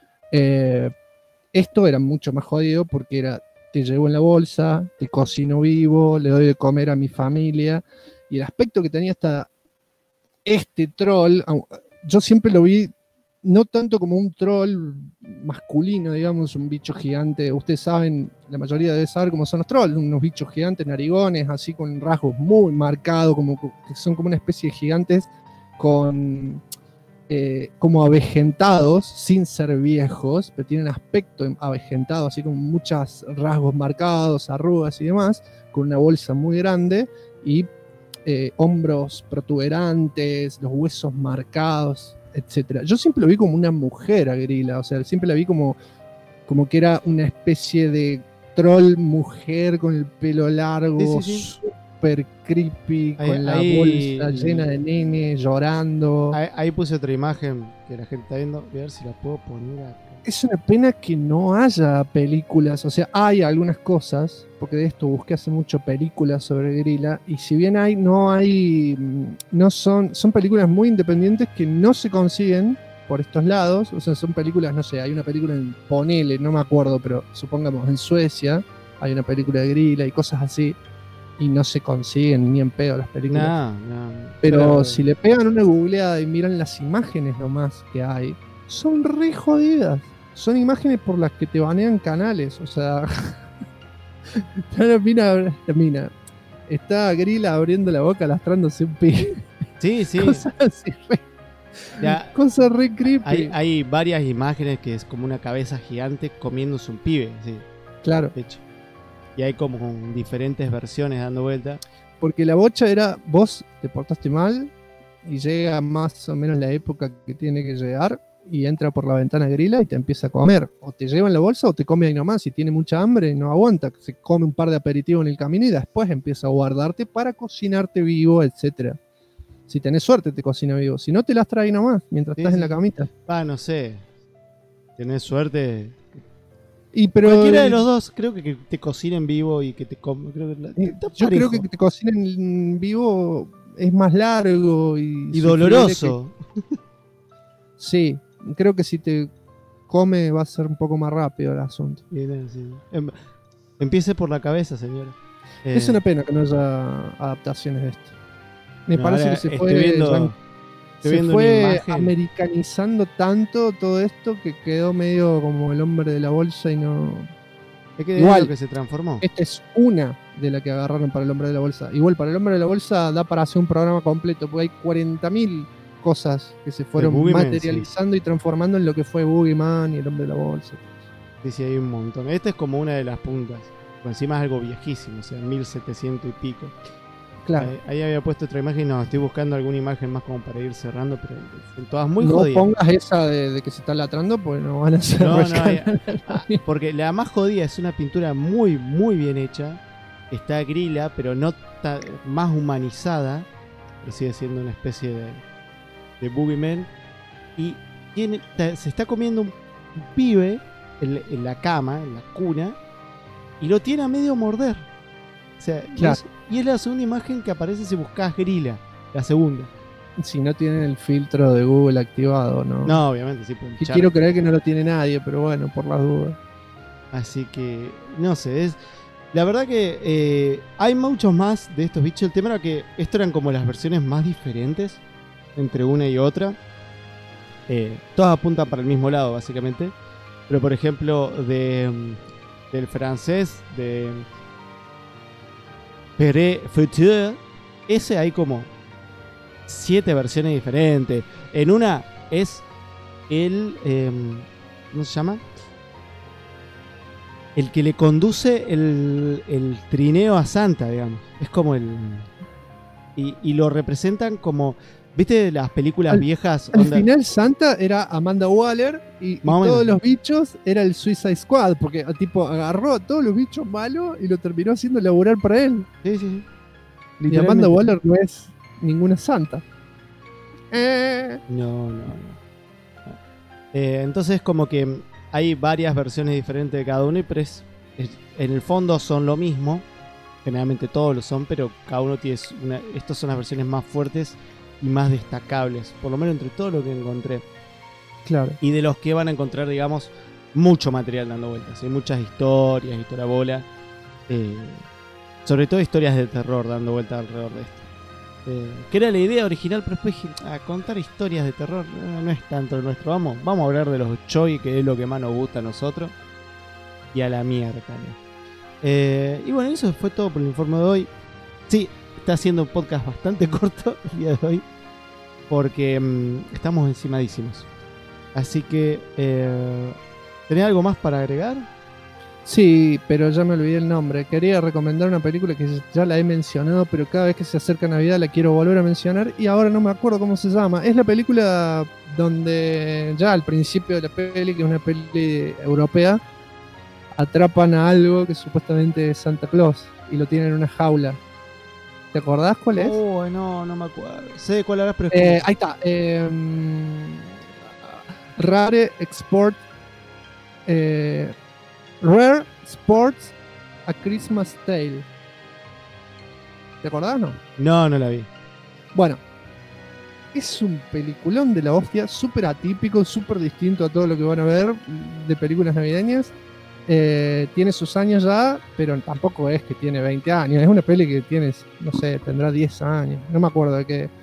A: Esto era mucho más jodido porque era, te llevo en la bolsa, te cocino vivo, le doy de comer a mi familia. Y el aspecto que tenía este troll, yo siempre lo vi no tanto como un troll masculino, digamos, un bicho gigante. Ustedes saben, la mayoría debe saber cómo son los trolls, unos bichos gigantes, narigones, así con rasgos muy marcados, que son como una especie de gigantes con como avejentados, sin ser viejos, pero tienen aspecto avejentado, así con muchos rasgos marcados, arrugas y demás, con una bolsa muy grande y hombros protuberantes, los huesos marcados, etcétera. Yo siempre lo vi como una mujer a Grilla, o sea, siempre la vi como que era una especie de troll mujer con el pelo largo, super creepy, con la bolsa llena de nenes, llorando.
B: Ahí puse otra imagen que la gente está viendo, voy a ver si la puedo poner acá.
A: Es una pena que no haya películas, o sea, hay algunas cosas, porque de esto busqué hace mucho películas sobre Grilla, y si bien son películas muy independientes que no se consiguen por estos lados, o sea, son películas, no sé, hay una película en Ponele, no me acuerdo, pero supongamos en Suecia, hay una película de Grilla y cosas así, y no se consiguen ni en pedo las películas. Pero si le pegan una googleada y miran las imágenes nomás que hay, son re jodidas. Son imágenes por las que te banean canales, o sea... la mina. Está Grilla abriendo la boca, lastrándose un pibe.
B: Sí.
A: Cosas así, cosas re creepy.
B: Hay varias imágenes que es como una cabeza gigante comiéndose un pibe, sí.
A: Claro.
B: De hecho. Y hay como diferentes versiones dando vuelta.
A: Porque la bocha era, vos te portaste mal y llega más o menos la época que tiene que llegar y entra por la ventana Grilla y te empieza a comer. O te lleva en la bolsa o te come ahí nomás. Si tiene mucha hambre, no aguanta. Se come un par de aperitivos en el camino y después empieza a guardarte para cocinarte vivo, etcétera. Si tenés suerte te cocina vivo. Si no, te las trae nomás mientras estás en la camita.
B: No sé. Tenés suerte.
A: Pero
B: cualquiera de los dos, creo que te cocinen vivo y que te comen.
A: Yo creo que te cocinen vivo es más largo y
B: doloroso.
A: Sí, creo que si te come va a ser un poco más rápido el asunto.
B: Sí. Empiece por la cabeza, señora.
A: Es una pena que no haya adaptaciones de esto. Me parece que se fue americanizando tanto todo esto que quedó medio como el hombre de la bolsa y no...
B: Es que igual que se transformó.
A: Esta es una de las que agarraron para el hombre de la bolsa. Igual para el hombre de la bolsa da para hacer un programa completo, porque hay 40.000 cosas que se fueron materializando y transformando en lo que fue Boogeyman y el hombre de la bolsa.
B: Sí, hay un montón. Esta es como una de las puntas. Por encima es algo viejísimo, o sea, 1700 y pico.
A: Claro.
B: Ahí había puesto otra imagen. No, estoy buscando alguna imagen más como para ir cerrando, pero son todas muy
A: No
B: jodidas.
A: pongas esa de que se está latrando, pues no van a ser
B: No,
A: rescatadas.
B: porque la más jodida es una pintura muy, muy bien hecha. Está grila, pero no está más humanizada. Que sigue siendo una especie de Boogeyman. Y se está comiendo un pibe en la cama, en la cuna. Y lo tiene a medio morder. O sea,
A: Claro.
B: y es la segunda imagen que aparece si buscas grila. La segunda.
A: Si no tienen el filtro de Google activado, ¿no?
B: No, obviamente, sí.
A: Que quiero creer que no lo tiene nadie, pero bueno, por las dudas.
B: Así que, no sé, la verdad que hay muchos más de estos bichos. El tema era que esto eran como las versiones más diferentes entre una y otra. Todas apuntan para el mismo lado, básicamente. Pero, por ejemplo, del francés, de Pere Futur, ese hay como 7 versiones diferentes. En una es ¿cómo se llama? El que le conduce el trineo a Santa, digamos. Es como y lo representan como, ¿viste las películas viejas?
A: Al final Santa era Amanda Waller y todos los bichos era el Suicide Squad, porque tipo agarró a todos los bichos malos y lo terminó haciendo laburar para él.
B: Sí.
A: Y Amanda Waller no es ninguna Santa.
B: No. Entonces como que hay varias versiones diferentes de cada uno, pero en el fondo son lo mismo. Generalmente todos lo son, pero cada uno tiene estas son las versiones más fuertes y más destacables, por lo menos entre todo lo que encontré.
A: Claro.
B: Y de los que van a encontrar, digamos, mucho material dando vueltas. Hay muchas historias, historia bola. Sobre todo historias de terror dando vueltas alrededor de esto. Que era la idea original, pero después dije, contar historias de terror no es tanto lo nuestro. Vamos a hablar de los choi, que es lo que más nos gusta a nosotros. Y a la mierda. Y bueno, eso fue todo por el informe de hoy. Sí, está haciendo un podcast bastante corto el día de hoy, porque estamos encimadísimos. Así que, ¿tenés algo más para agregar?
A: Sí, pero ya me olvidé el nombre. Quería recomendar una película que ya la he mencionado, pero cada vez que se acerca Navidad la quiero volver a mencionar y ahora no me acuerdo cómo se llama. Es la película donde ya al principio de la peli, que es una peli europea, atrapan a algo que supuestamente es Santa Claus y lo tienen en una jaula. ¿Te acordás cuál es?
B: Oh, no me acuerdo. Sé de cuál hablas, pero
A: ahí está. Rare Export. Rare Sports A Christmas Tale. ¿Te acordás o no?
B: No la vi.
A: Bueno, es un peliculón de la hostia, súper atípico, súper distinto a todo lo que van a ver de películas navideñas. Tiene sus años ya, pero tampoco es que tiene 20 años. Es una peli que tiene, no sé, tendrá 10 años. No me acuerdo de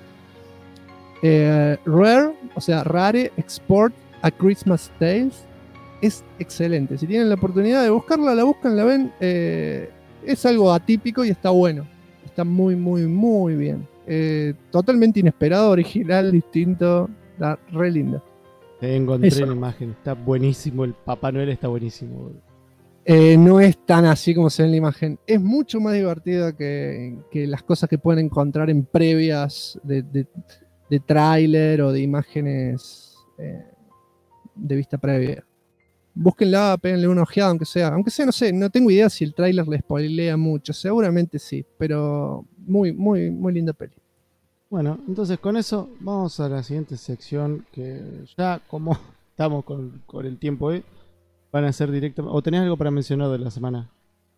A: qué. Rare Export A Christmas Tales. Es excelente. Si tienen la oportunidad de buscarla, la buscan, la ven. Es algo atípico y está bueno. Está muy, muy, muy bien. Totalmente inesperado, original, distinto. Está re linda.
B: Encontré la imagen. Está buenísimo. El Papá Noel está buenísimo.
A: No es tan así como se ve en la imagen. Es mucho más divertida que las cosas que pueden encontrar en previas de tráiler o de imágenes de vista previa. Búsquenla, péguenle una ojeada, aunque sea, no sé, no tengo idea si el tráiler le spoilea mucho, seguramente sí, pero muy, muy, muy linda peli.
B: Bueno, entonces con eso vamos a la siguiente sección, que ya como estamos con el tiempo hoy, van a ser directamente... ¿O tenés algo para mencionar de la semana?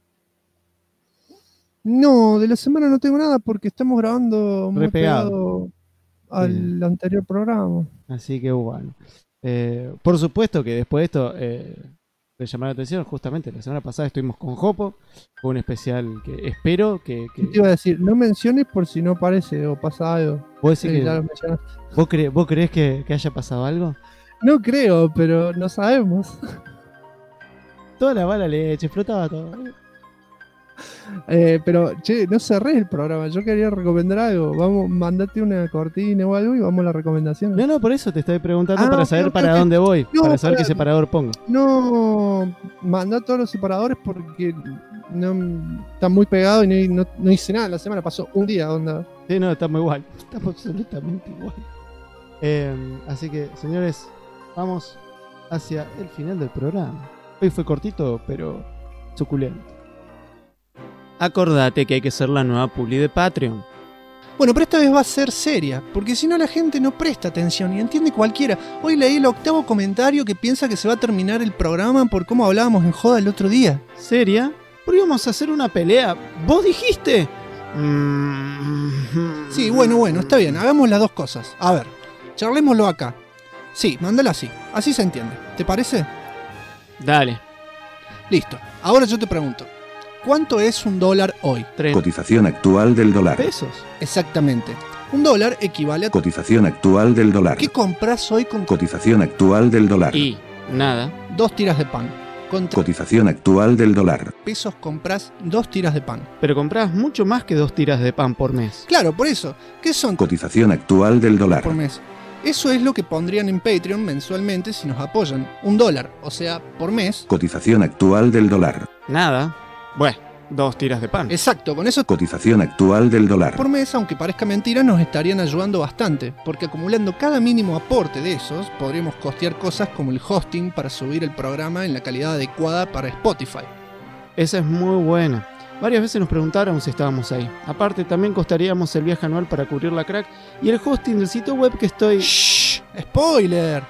A: No, de la semana no tengo nada porque estamos grabando muy
B: Repegado.
A: pegado al anterior programa.
B: Así que bueno. Por supuesto que después de esto le llamó la atención. Justamente la semana pasada estuvimos con Jopo. Fue un especial que espero que...
A: Te iba a decir, no menciones por si no aparece o pasa algo.
B: ¿Vos decís
A: Ya
B: que...
A: lo mencionaste.
B: ¿Vos creés que haya pasado algo?
A: No creo, pero no sabemos.
B: Toda la mala leche, explotaba todo.
A: Pero, che, no cerré el programa. Yo quería recomendar algo. Vamos, mandate una cortina o algo y vamos a la recomendación.
B: No, por eso te estoy preguntando para
A: ok,
B: saber
A: ok,
B: para
A: ok.
B: dónde voy.
A: No,
B: para saber qué
A: para-
B: separador pongo.
A: No, mandá todos los separadores porque no está muy pegado y no hice nada. La semana pasó un día, onda.
B: Sí, no, estamos igual. Estamos absolutamente igual. Así que, señores, vamos hacia el final del programa. Hoy fue cortito, pero suculento. Acordate que hay que ser la nueva publi de Patreon.
C: Bueno, pero esta vez va a ser seria, porque si no la gente no presta atención y entiende cualquiera. Hoy leí el 8º comentario que piensa que se va a terminar el programa por cómo hablábamos en joda el otro día.
B: ¿Seria? ¿Por qué íbamos a hacer una pelea? ¿Vos dijiste?
C: Sí, bueno, está bien, hagamos las dos cosas. A ver, charlémoslo acá. Sí, mándala así se entiende. ¿Te parece?
B: Dale.
C: Listo, ahora yo te pregunto, ¿cuánto es $1 hoy?
B: 3
F: Cotización actual del dólar.
B: pesos.
C: Exactamente. $1 equivale a...
F: Cotización actual del dólar.
C: ¿Qué compras hoy con
F: Cotización actual del dólar.
B: Y nada.
C: 2 tiras de pan? Con 3
F: Cotización actual del dólar.
C: pesos compras 2 tiras de pan.
B: Pero comprás mucho más que 2 tiras de pan por mes.
C: Claro, por eso. ¿Qué son
F: Cotización actual del dólar.
C: por mes? Eso es lo que pondrían en Patreon mensualmente si nos apoyan. $1, o sea, por mes.
F: Cotización actual del dólar.
B: Nada. Bueno, 2 tiras de pan.
C: Exacto, con eso
F: Cotización actual del dólar.
C: por mes, aunque parezca mentira, nos estarían ayudando bastante, porque acumulando cada mínimo aporte de esos, podríamos costear cosas como el hosting para subir el programa en la calidad adecuada para Spotify.
B: Esa es muy buena. Varias veces nos preguntaron si estábamos ahí. Aparte, también costaríamos el viaje anual para cubrir la crack y el hosting del sitio web que estoy...
C: ¡Shh! ¡Spoiler!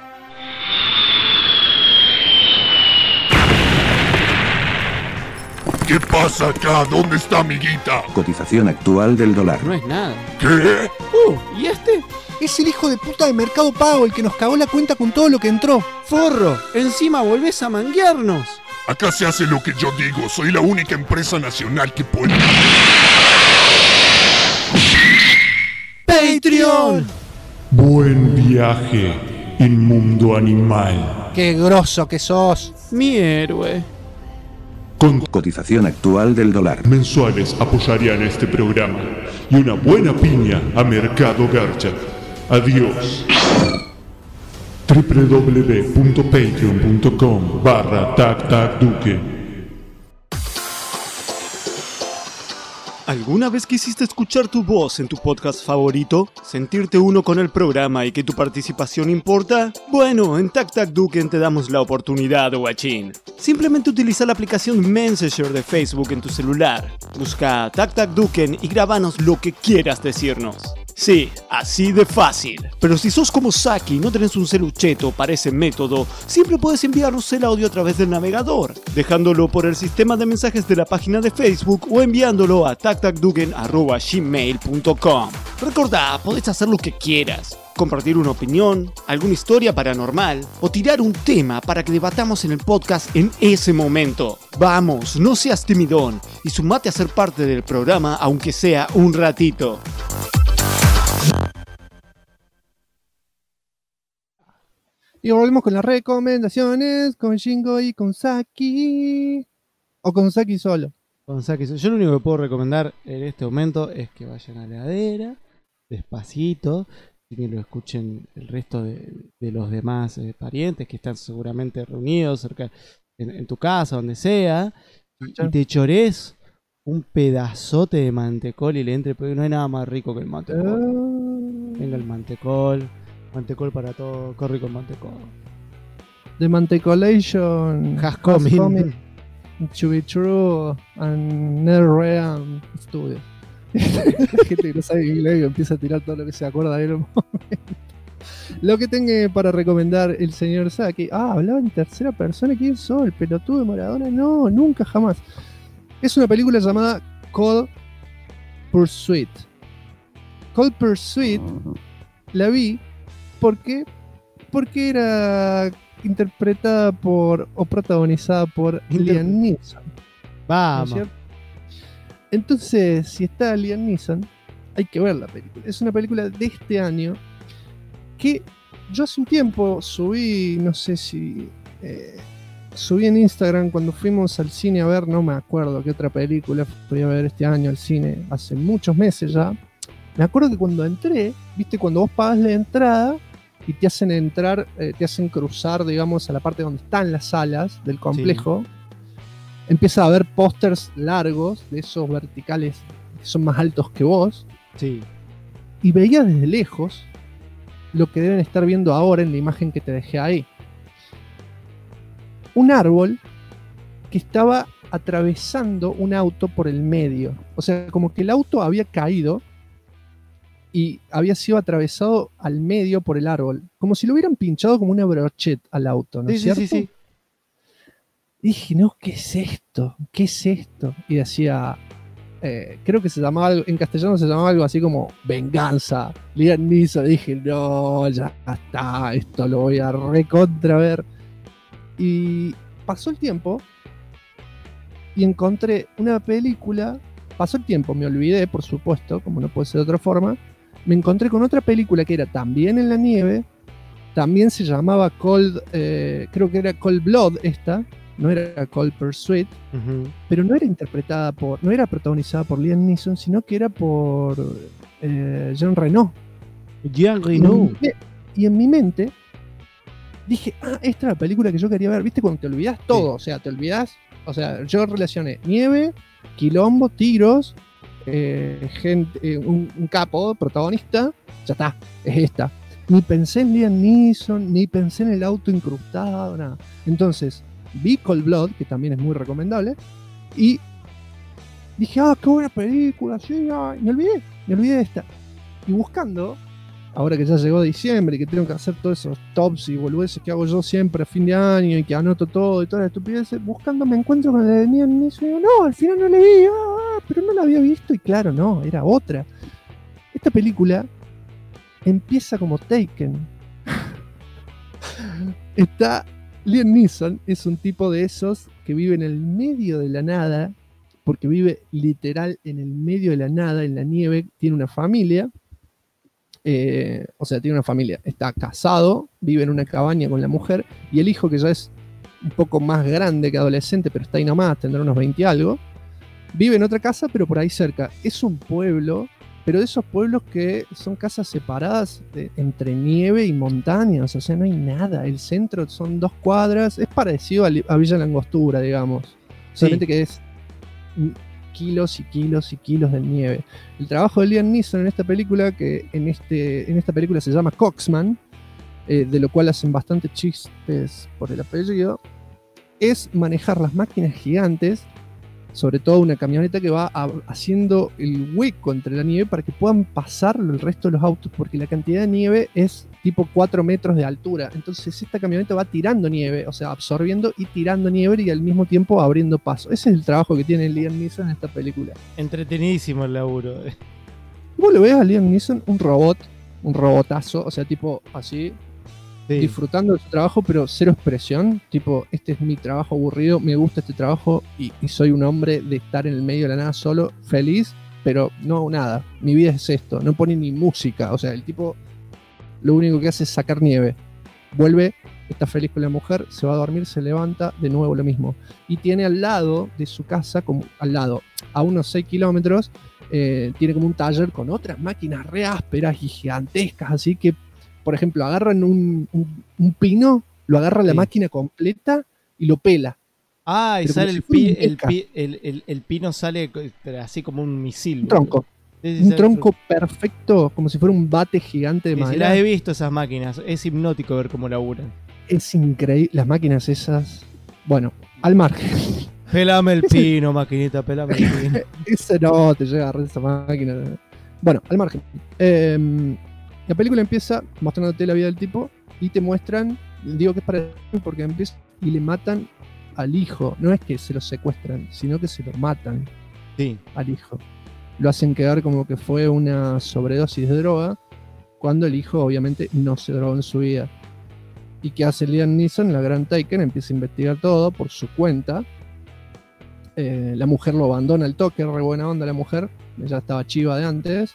G: ¿Qué pasa acá? ¿Dónde está mi guita?
F: Cotización actual del dólar.
B: No es nada.
G: ¿Qué?
B: ¿Y este?
C: Es el hijo de puta de Mercado Pago el que nos cagó la cuenta con todo lo que entró.
B: ¡Forro! ¡Encima volvés a manguearnos!
G: Acá se hace lo que yo digo. Soy la única empresa nacional que puede...
B: ¡Patreon!
G: Buen viaje, inmundo animal.
C: ¡Qué grosso que sos!
B: Mi héroe.
G: Con
F: Cotización actual del dólar.
G: mensuales apoyarían este programa y una buena piña a Mercado Garcha. Adiós. www.patreon.com/tactacduque.
H: ¿Alguna vez quisiste escuchar tu voz en tu podcast favorito? ¿Sentirte uno con el programa y que tu participación importa? Bueno, en Tac Tac Duken te damos la oportunidad, guachín. Simplemente utiliza la aplicación Messenger de Facebook en tu celular. Busca Tac Tac Duken y grábanos lo que quieras decirnos. Sí, así de fácil. Pero si sos como Saki y no tenés un celucheto para ese método, siempre puedes enviarnos el audio a través del navegador, dejándolo por el sistema de mensajes de la página de Facebook o enviándolo a tactacduken@gmail.com. Recordá, podés hacer lo que quieras. Compartir una opinión, alguna historia paranormal o tirar un tema para que debatamos en el podcast en ese momento. Vamos, no seas timidón y sumate a ser parte del programa aunque sea un ratito.
A: Y volvemos con las recomendaciones, con Shingo y con Saki. O con Saki solo.
B: Con Saki, yo lo único que puedo recomendar en este momento es que vayan a la heladera, despacito, y que lo escuchen el resto de los demás parientes que están seguramente reunidos cerca en tu casa, donde sea, y te chorés un pedazote de mantecol y le entre, porque no hay nada más rico que el mantecol. Venga el mantecol. Mantecol para todo, corre con mantecol.
A: The Mantecolation
B: Has coming.
A: To be true and NetherRealm Studio. Gente que no sabe inglés y empieza a tirar todo lo que se acuerda de él en un momento. Lo que tengo para recomendar el señor Saki. Hablaba en tercera persona. ¿Quién soy? ¿El pelotudo de Maradona? No, nunca, jamás. Es una película llamada Cold Pursuit. Cold Pursuit la vi. ¿Por qué? Porque era interpretada por o protagonizada por Liam Neeson. ¿No es
B: Vamos.
A: cierto? Entonces, si está Liam Neeson, hay que ver la película. Es una película de este año que yo hace un tiempo subí, no sé si subí en Instagram cuando fuimos al cine a ver, no me acuerdo qué otra película fui a ver este año al cine, hace muchos meses ya. Me acuerdo que cuando entré, viste, cuando vos pagas la entrada y te hacen entrar, te hacen cruzar, digamos, a la parte donde están las salas del complejo, empieza a haber pósters largos de esos verticales que son más altos que vos.
B: Sí.
A: Y veía desde lejos lo que deben estar viendo ahora en la imagen que te dejé ahí. Un árbol que estaba atravesando un auto por el medio. O sea, como que el auto había caído y había sido atravesado al medio por el árbol. Como si lo hubieran pinchado como una brochet al auto, ¿no es cierto?
B: Sí.
A: Dije, no, ¿qué es esto? ¿Qué es esto? Y decía, creo que se llamaba, en castellano se llamaba algo así como Venganza. Liam Neeson. Dije, no, ya está, esto lo voy a recontra ver. Y pasó el tiempo y encontré una película. Pasó el tiempo, me olvidé, por supuesto, como no puede ser de otra forma. Me encontré con otra película que era también en la nieve. También se llamaba Cold, creo que era Cold Blood esta. No era Cold Pursuit, pero no era interpretada por, no era protagonizada por Liam Neeson, sino que era por Jean Reno.
B: Jean Reno.
A: Y en mi mente dije, esta es la película que yo quería ver. ¿Viste? Cuando te olvidás todo, o sea, te olvidás, o sea, yo relacioné nieve, quilombo, tiros, gente, un capo, protagonista, ya está, es esta. Ni pensé en Liam Neeson, ni pensé en el auto incrustado, nada. Entonces, vi Cold Blood, que también es muy recomendable, y dije, qué buena película, sí, me olvidé de esta. Y buscando, ahora que ya llegó diciembre y que tengo que hacer todos esos tops y boludeces que hago yo siempre a fin de año y que anoto todo y todas las estupideces, buscando me encuentro con la de Liam Neeson y digo, no, al final no la vi, pero no la había visto, y claro, no, era otra. Esta película empieza como Taken. Liam Neeson es un tipo de esos que vive en el medio de la nada, porque vive literal en el medio de la nada, en la nieve, tiene una familia, está casado, vive en una cabaña con la mujer, y el hijo, que ya es un poco más grande que adolescente, pero está ahí nomás, tendrá unos 20 y algo, vive en otra casa, pero por ahí cerca. Es un pueblo, pero de esos pueblos que son casas separadas entre nieve y montañas, o sea, no hay nada. El centro son 2 cuadras, es parecido a Villa Langostura, digamos. Solamente que es kilos y kilos y kilos de nieve. El trabajo de Liam Neeson en esta película, que en esta película se llama Coxman, de lo cual hacen bastante chistes por el apellido, es manejar las máquinas gigantes, sobre todo una camioneta que va haciendo el hueco entre la nieve para que puedan pasar el resto de los autos, porque la cantidad de nieve es tipo 4 metros de altura. Entonces esta camioneta va tirando nieve, o sea, absorbiendo y tirando nieve y al mismo tiempo abriendo paso. Ese es el trabajo que tiene Liam Neeson en esta película.
B: Entretenidísimo el laburo.
A: Vos lo ves a Liam Neeson, un robotazo, o sea, tipo así, disfrutando de su trabajo, pero cero expresión, tipo, este es mi trabajo aburrido, me gusta este trabajo y soy un hombre de estar en el medio de la nada solo, feliz, pero no nada, mi vida es esto, no pone ni música, o sea, el tipo lo único que hace es sacar nieve, vuelve, está feliz con la mujer, se va a dormir, se levanta, de nuevo lo mismo, y tiene al lado de su casa, como al lado, a unos 6 kilómetros, tiene como un taller con otras máquinas re ásperas y gigantescas, así que por ejemplo, agarran un pino, lo agarra la máquina completa y lo pela.
B: Y sale el pino sale así como un misil.
A: Un tronco. Un tronco perfecto, como si fuera un bate gigante de madera.
B: Si las he visto esas máquinas, es hipnótico ver cómo laburan.
A: Es increíble, las máquinas esas. Bueno, al margen.
B: Pelame el pino, maquinita, pelame el pino.
A: Ese no, te llega a agarrar esa máquina. Bueno, al margen. La película empieza mostrándote la vida del tipo y te muestran, digo que es para porque empieza y le matan al hijo. No es que se lo secuestran, sino que se lo matan al hijo. Lo hacen quedar como que fue una sobredosis de droga, cuando el hijo obviamente no se drogó en su vida. ¿Y qué hace Liam Neeson? La gran Taken empieza a investigar todo por su cuenta. La mujer lo abandona al toque, re buena onda la mujer, ella estaba chiva de antes.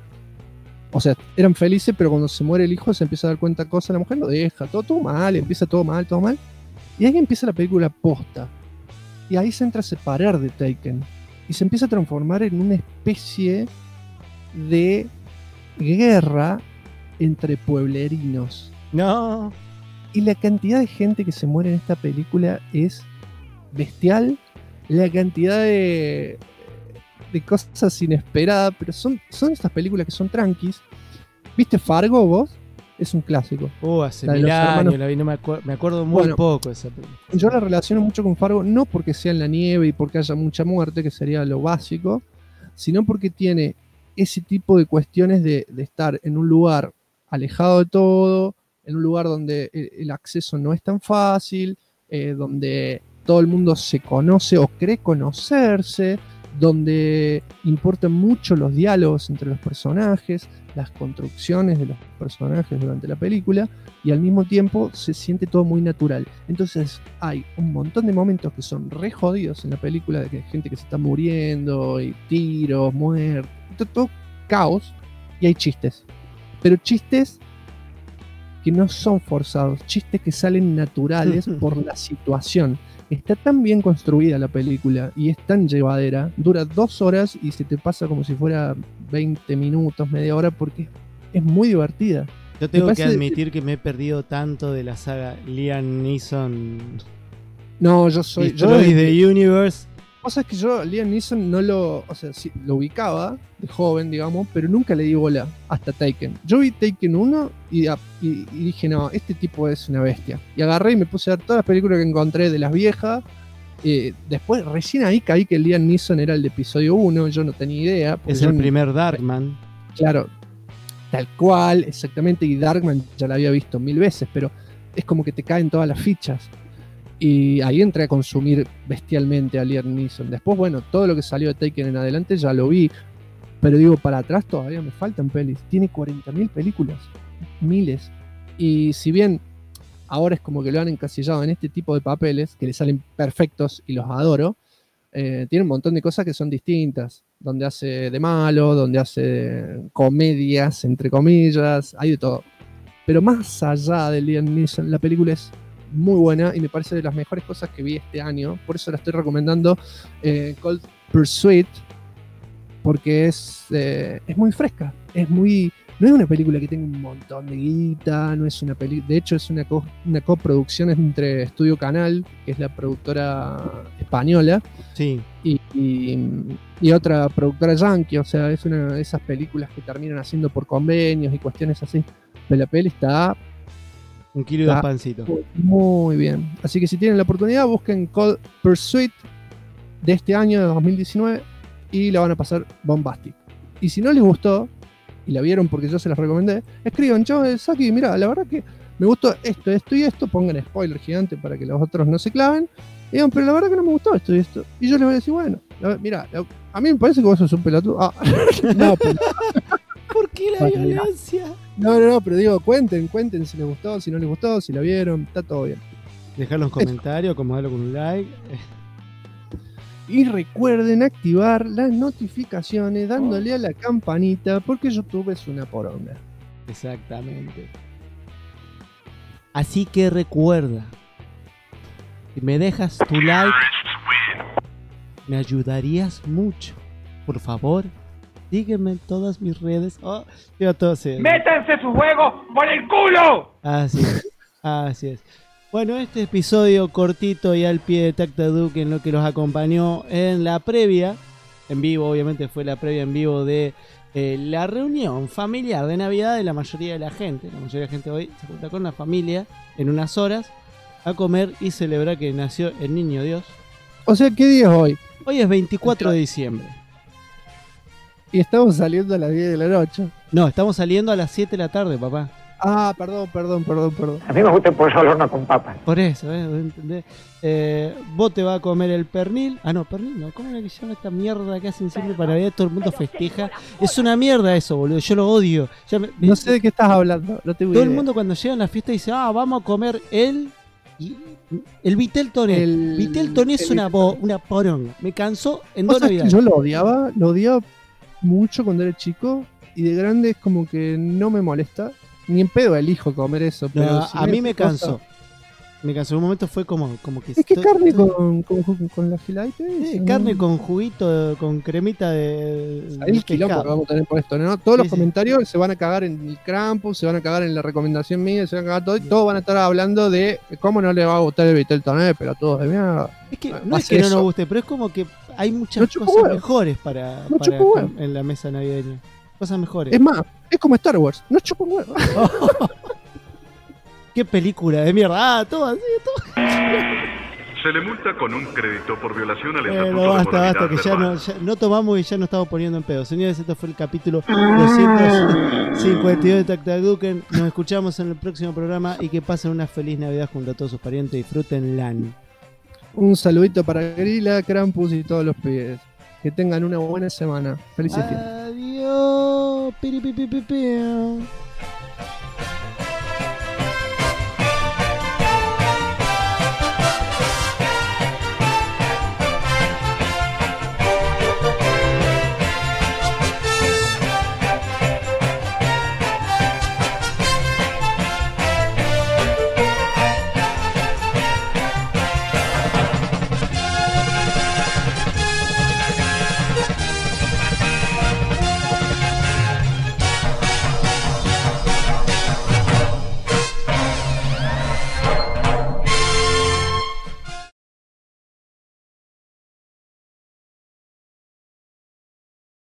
A: O sea, eran felices, pero cuando se muere el hijo se empieza a dar cuenta de cosas, la mujer lo deja, todo mal, empieza todo mal. Y ahí empieza la película posta. Y ahí se entra a separar de Taken. Y se empieza a transformar en una especie de guerra entre pueblerinos.
B: No.
A: Y la cantidad de gente que se muere en esta película es bestial. La cantidad de cosas inesperadas, pero son estas películas que son tranquis. ¿Viste Fargo vos? Es un clásico.
B: Hace
A: La de
B: 1000
A: los
B: años
A: hermanos.
B: la vi, me acuerdo muy poco de esa película.
A: Yo la relaciono mucho con Fargo, no porque sea en la nieve y porque haya mucha muerte, que sería lo básico, sino porque tiene ese tipo de cuestiones de estar en un lugar alejado de todo, en un lugar donde el acceso no es tan fácil, donde todo el mundo se conoce o cree conocerse, donde importan mucho los diálogos entre los personajes, las construcciones de los personajes durante la película, y al mismo tiempo se siente todo muy natural. Entonces hay un montón de momentos que son re jodidos en la película, de que hay gente que se está muriendo, y tiros, muertes, todo caos, y hay chistes. Pero chistes que no son forzados, chistes que salen naturales por la situación. Está tan bien construida la película y es tan llevadera, dura 2 horas y se te pasa como si fuera 20 minutos, media hora, porque es muy divertida.
B: Yo tengo que admitir que me he perdido tanto de la saga Liam Neeson.
A: No, yo soy...
B: Destroy the Universe.
A: O sea, es que yo Liam Neeson no lo... O sea, sí, lo ubicaba de joven, digamos, pero nunca le di bola hasta Taken. Yo vi Taken 1 y dije, no, este tipo es una bestia. Y agarré y me puse a ver todas las películas que encontré de las viejas. Después, recién ahí caí que Liam Neeson era el de episodio 1, yo no tenía idea.
B: Es el primer Darkman.
A: Claro, tal cual, exactamente, y Darkman ya la había visto 1000 veces, pero es como que te caen todas las fichas. Y ahí entré a consumir bestialmente a Liam Neeson. Después, bueno, todo lo que salió de Taken en adelante ya lo vi. Pero digo, para atrás todavía me faltan pelis. Tiene 40.000 películas. Miles. Y si bien ahora es como que lo han encasillado en este tipo de papeles, que le salen perfectos y los adoro, tiene un montón de cosas que son distintas. Donde hace de malo, donde hace comedias, entre comillas. Hay de todo. Pero más allá de Liam Neeson, la película es muy buena y me parece de las mejores cosas que vi este año. Por eso la estoy recomendando, Cold Pursuit, porque es muy fresca, no es una película que tenga un montón de guita, no es una de hecho es una coproducción entre Estudio Canal, que es la productora española,
B: sí,
A: y otra productora yankee. O sea, es una de esas películas que terminan haciendo por convenios y cuestiones así. Pero la peli está
B: 1 kilo y 2 pancitos.
A: Muy bien. Así que si tienen la oportunidad, busquen Cold Pursuit de este año, de 2019, y la van a pasar bombastic. Y si no les gustó, y la vieron porque yo se las recomendé, escriban, Saki, mira, la verdad que me gustó esto y esto, pongan spoiler gigante para que los otros no se claven, y digan, pero la verdad que no me gustó esto y esto. Y yo les voy a decir, bueno, mira, a mí me parece que vos sos un pelotudo. No, pero...
B: ¿Por qué la violencia?
A: No, pero digo, cuenten si les gustó, si no les gustó, si la vieron, está todo bien.
B: Dejar los comentarios, acomodarlo con un like.
A: Y recuerden activar las notificaciones dándole a la campanita, porque YouTube es una poronga.
B: Exactamente. Así que recuerda, si me dejas tu like, me ayudarías mucho. Por favor, sígueme en todas mis redes.
I: ¡Métanse su juego por el culo!
B: Así es. Bueno, este episodio cortito y al pie de Tactaduc, en lo que los acompañó en la previa, en vivo, obviamente fue la previa en vivo de la reunión familiar de Navidad de la mayoría de la gente. La mayoría de la gente hoy se junta con la familia en unas horas a comer y celebrar que nació el niño Dios.
A: O sea, ¿qué día es hoy?
B: Hoy es 24 de diciembre.
A: Y estamos saliendo a las 10 de la noche.
B: No, estamos saliendo a las 7 de la tarde, papá.
A: Ah, perdón.
I: A mí me gusta el pollo al horno con papas.
B: Por eso, ¿entendés? Vos te vas a comer el pernil. Ah, no, pernil no. ¿Cómo es que llama esta mierda que hacen siempre para Navidad? Todo el mundo festeja. Es una mierda eso, boludo. Yo lo odio.
A: No sé de qué estás hablando. No tengo
B: todo
A: idea.
B: El mundo cuando llega a la fiesta dice, vamos a comer el Vitel Toné. El Vitel Toné es una poronga. Me cansó en 2 Navidades.
A: Yo lo odiaba mucho cuando era chico, y de grande es como que no me molesta. Ni en pedo elijo comer eso. Pero
B: no, a mí me cansó. Me cansó. En un momento fue como que...
A: Es que carne con la filaite.
B: Carne con juguito, con cremita de
A: el quilombo que vamos a tener por esto, ¿no? Todos los
B: sí.
A: comentarios se van a cagar en el Krampus, se van a cagar en la recomendación mía, se van a cagar todo, y todos van a estar hablando de cómo no le va a gustar el Vitel Toné, pero todos de mierda.
B: Es que no es que no nos guste, pero es como que hay muchas cosas mejores para en la mesa navideña. Cosas mejores.
A: Es más, es como Star Wars, no chupa un huevo.
B: Qué película de mierda. Todo así, todo.
G: Se le multa con un crédito por violación al estatuto de
B: Basta, que ya no tomamos y ya nos estamos poniendo en pedo. Señores, esto fue el capítulo 252 de Tac Tac Duken. Nos escuchamos en el próximo programa y que pasen una feliz Navidad junto a todos sus parientes. Disfrútenla.
A: Un saludito para Grilla, Krampus y todos los pibes. Que tengan una buena semana. Felices fiestas.
B: Adiós. Piri, pi, pi, pi, pi.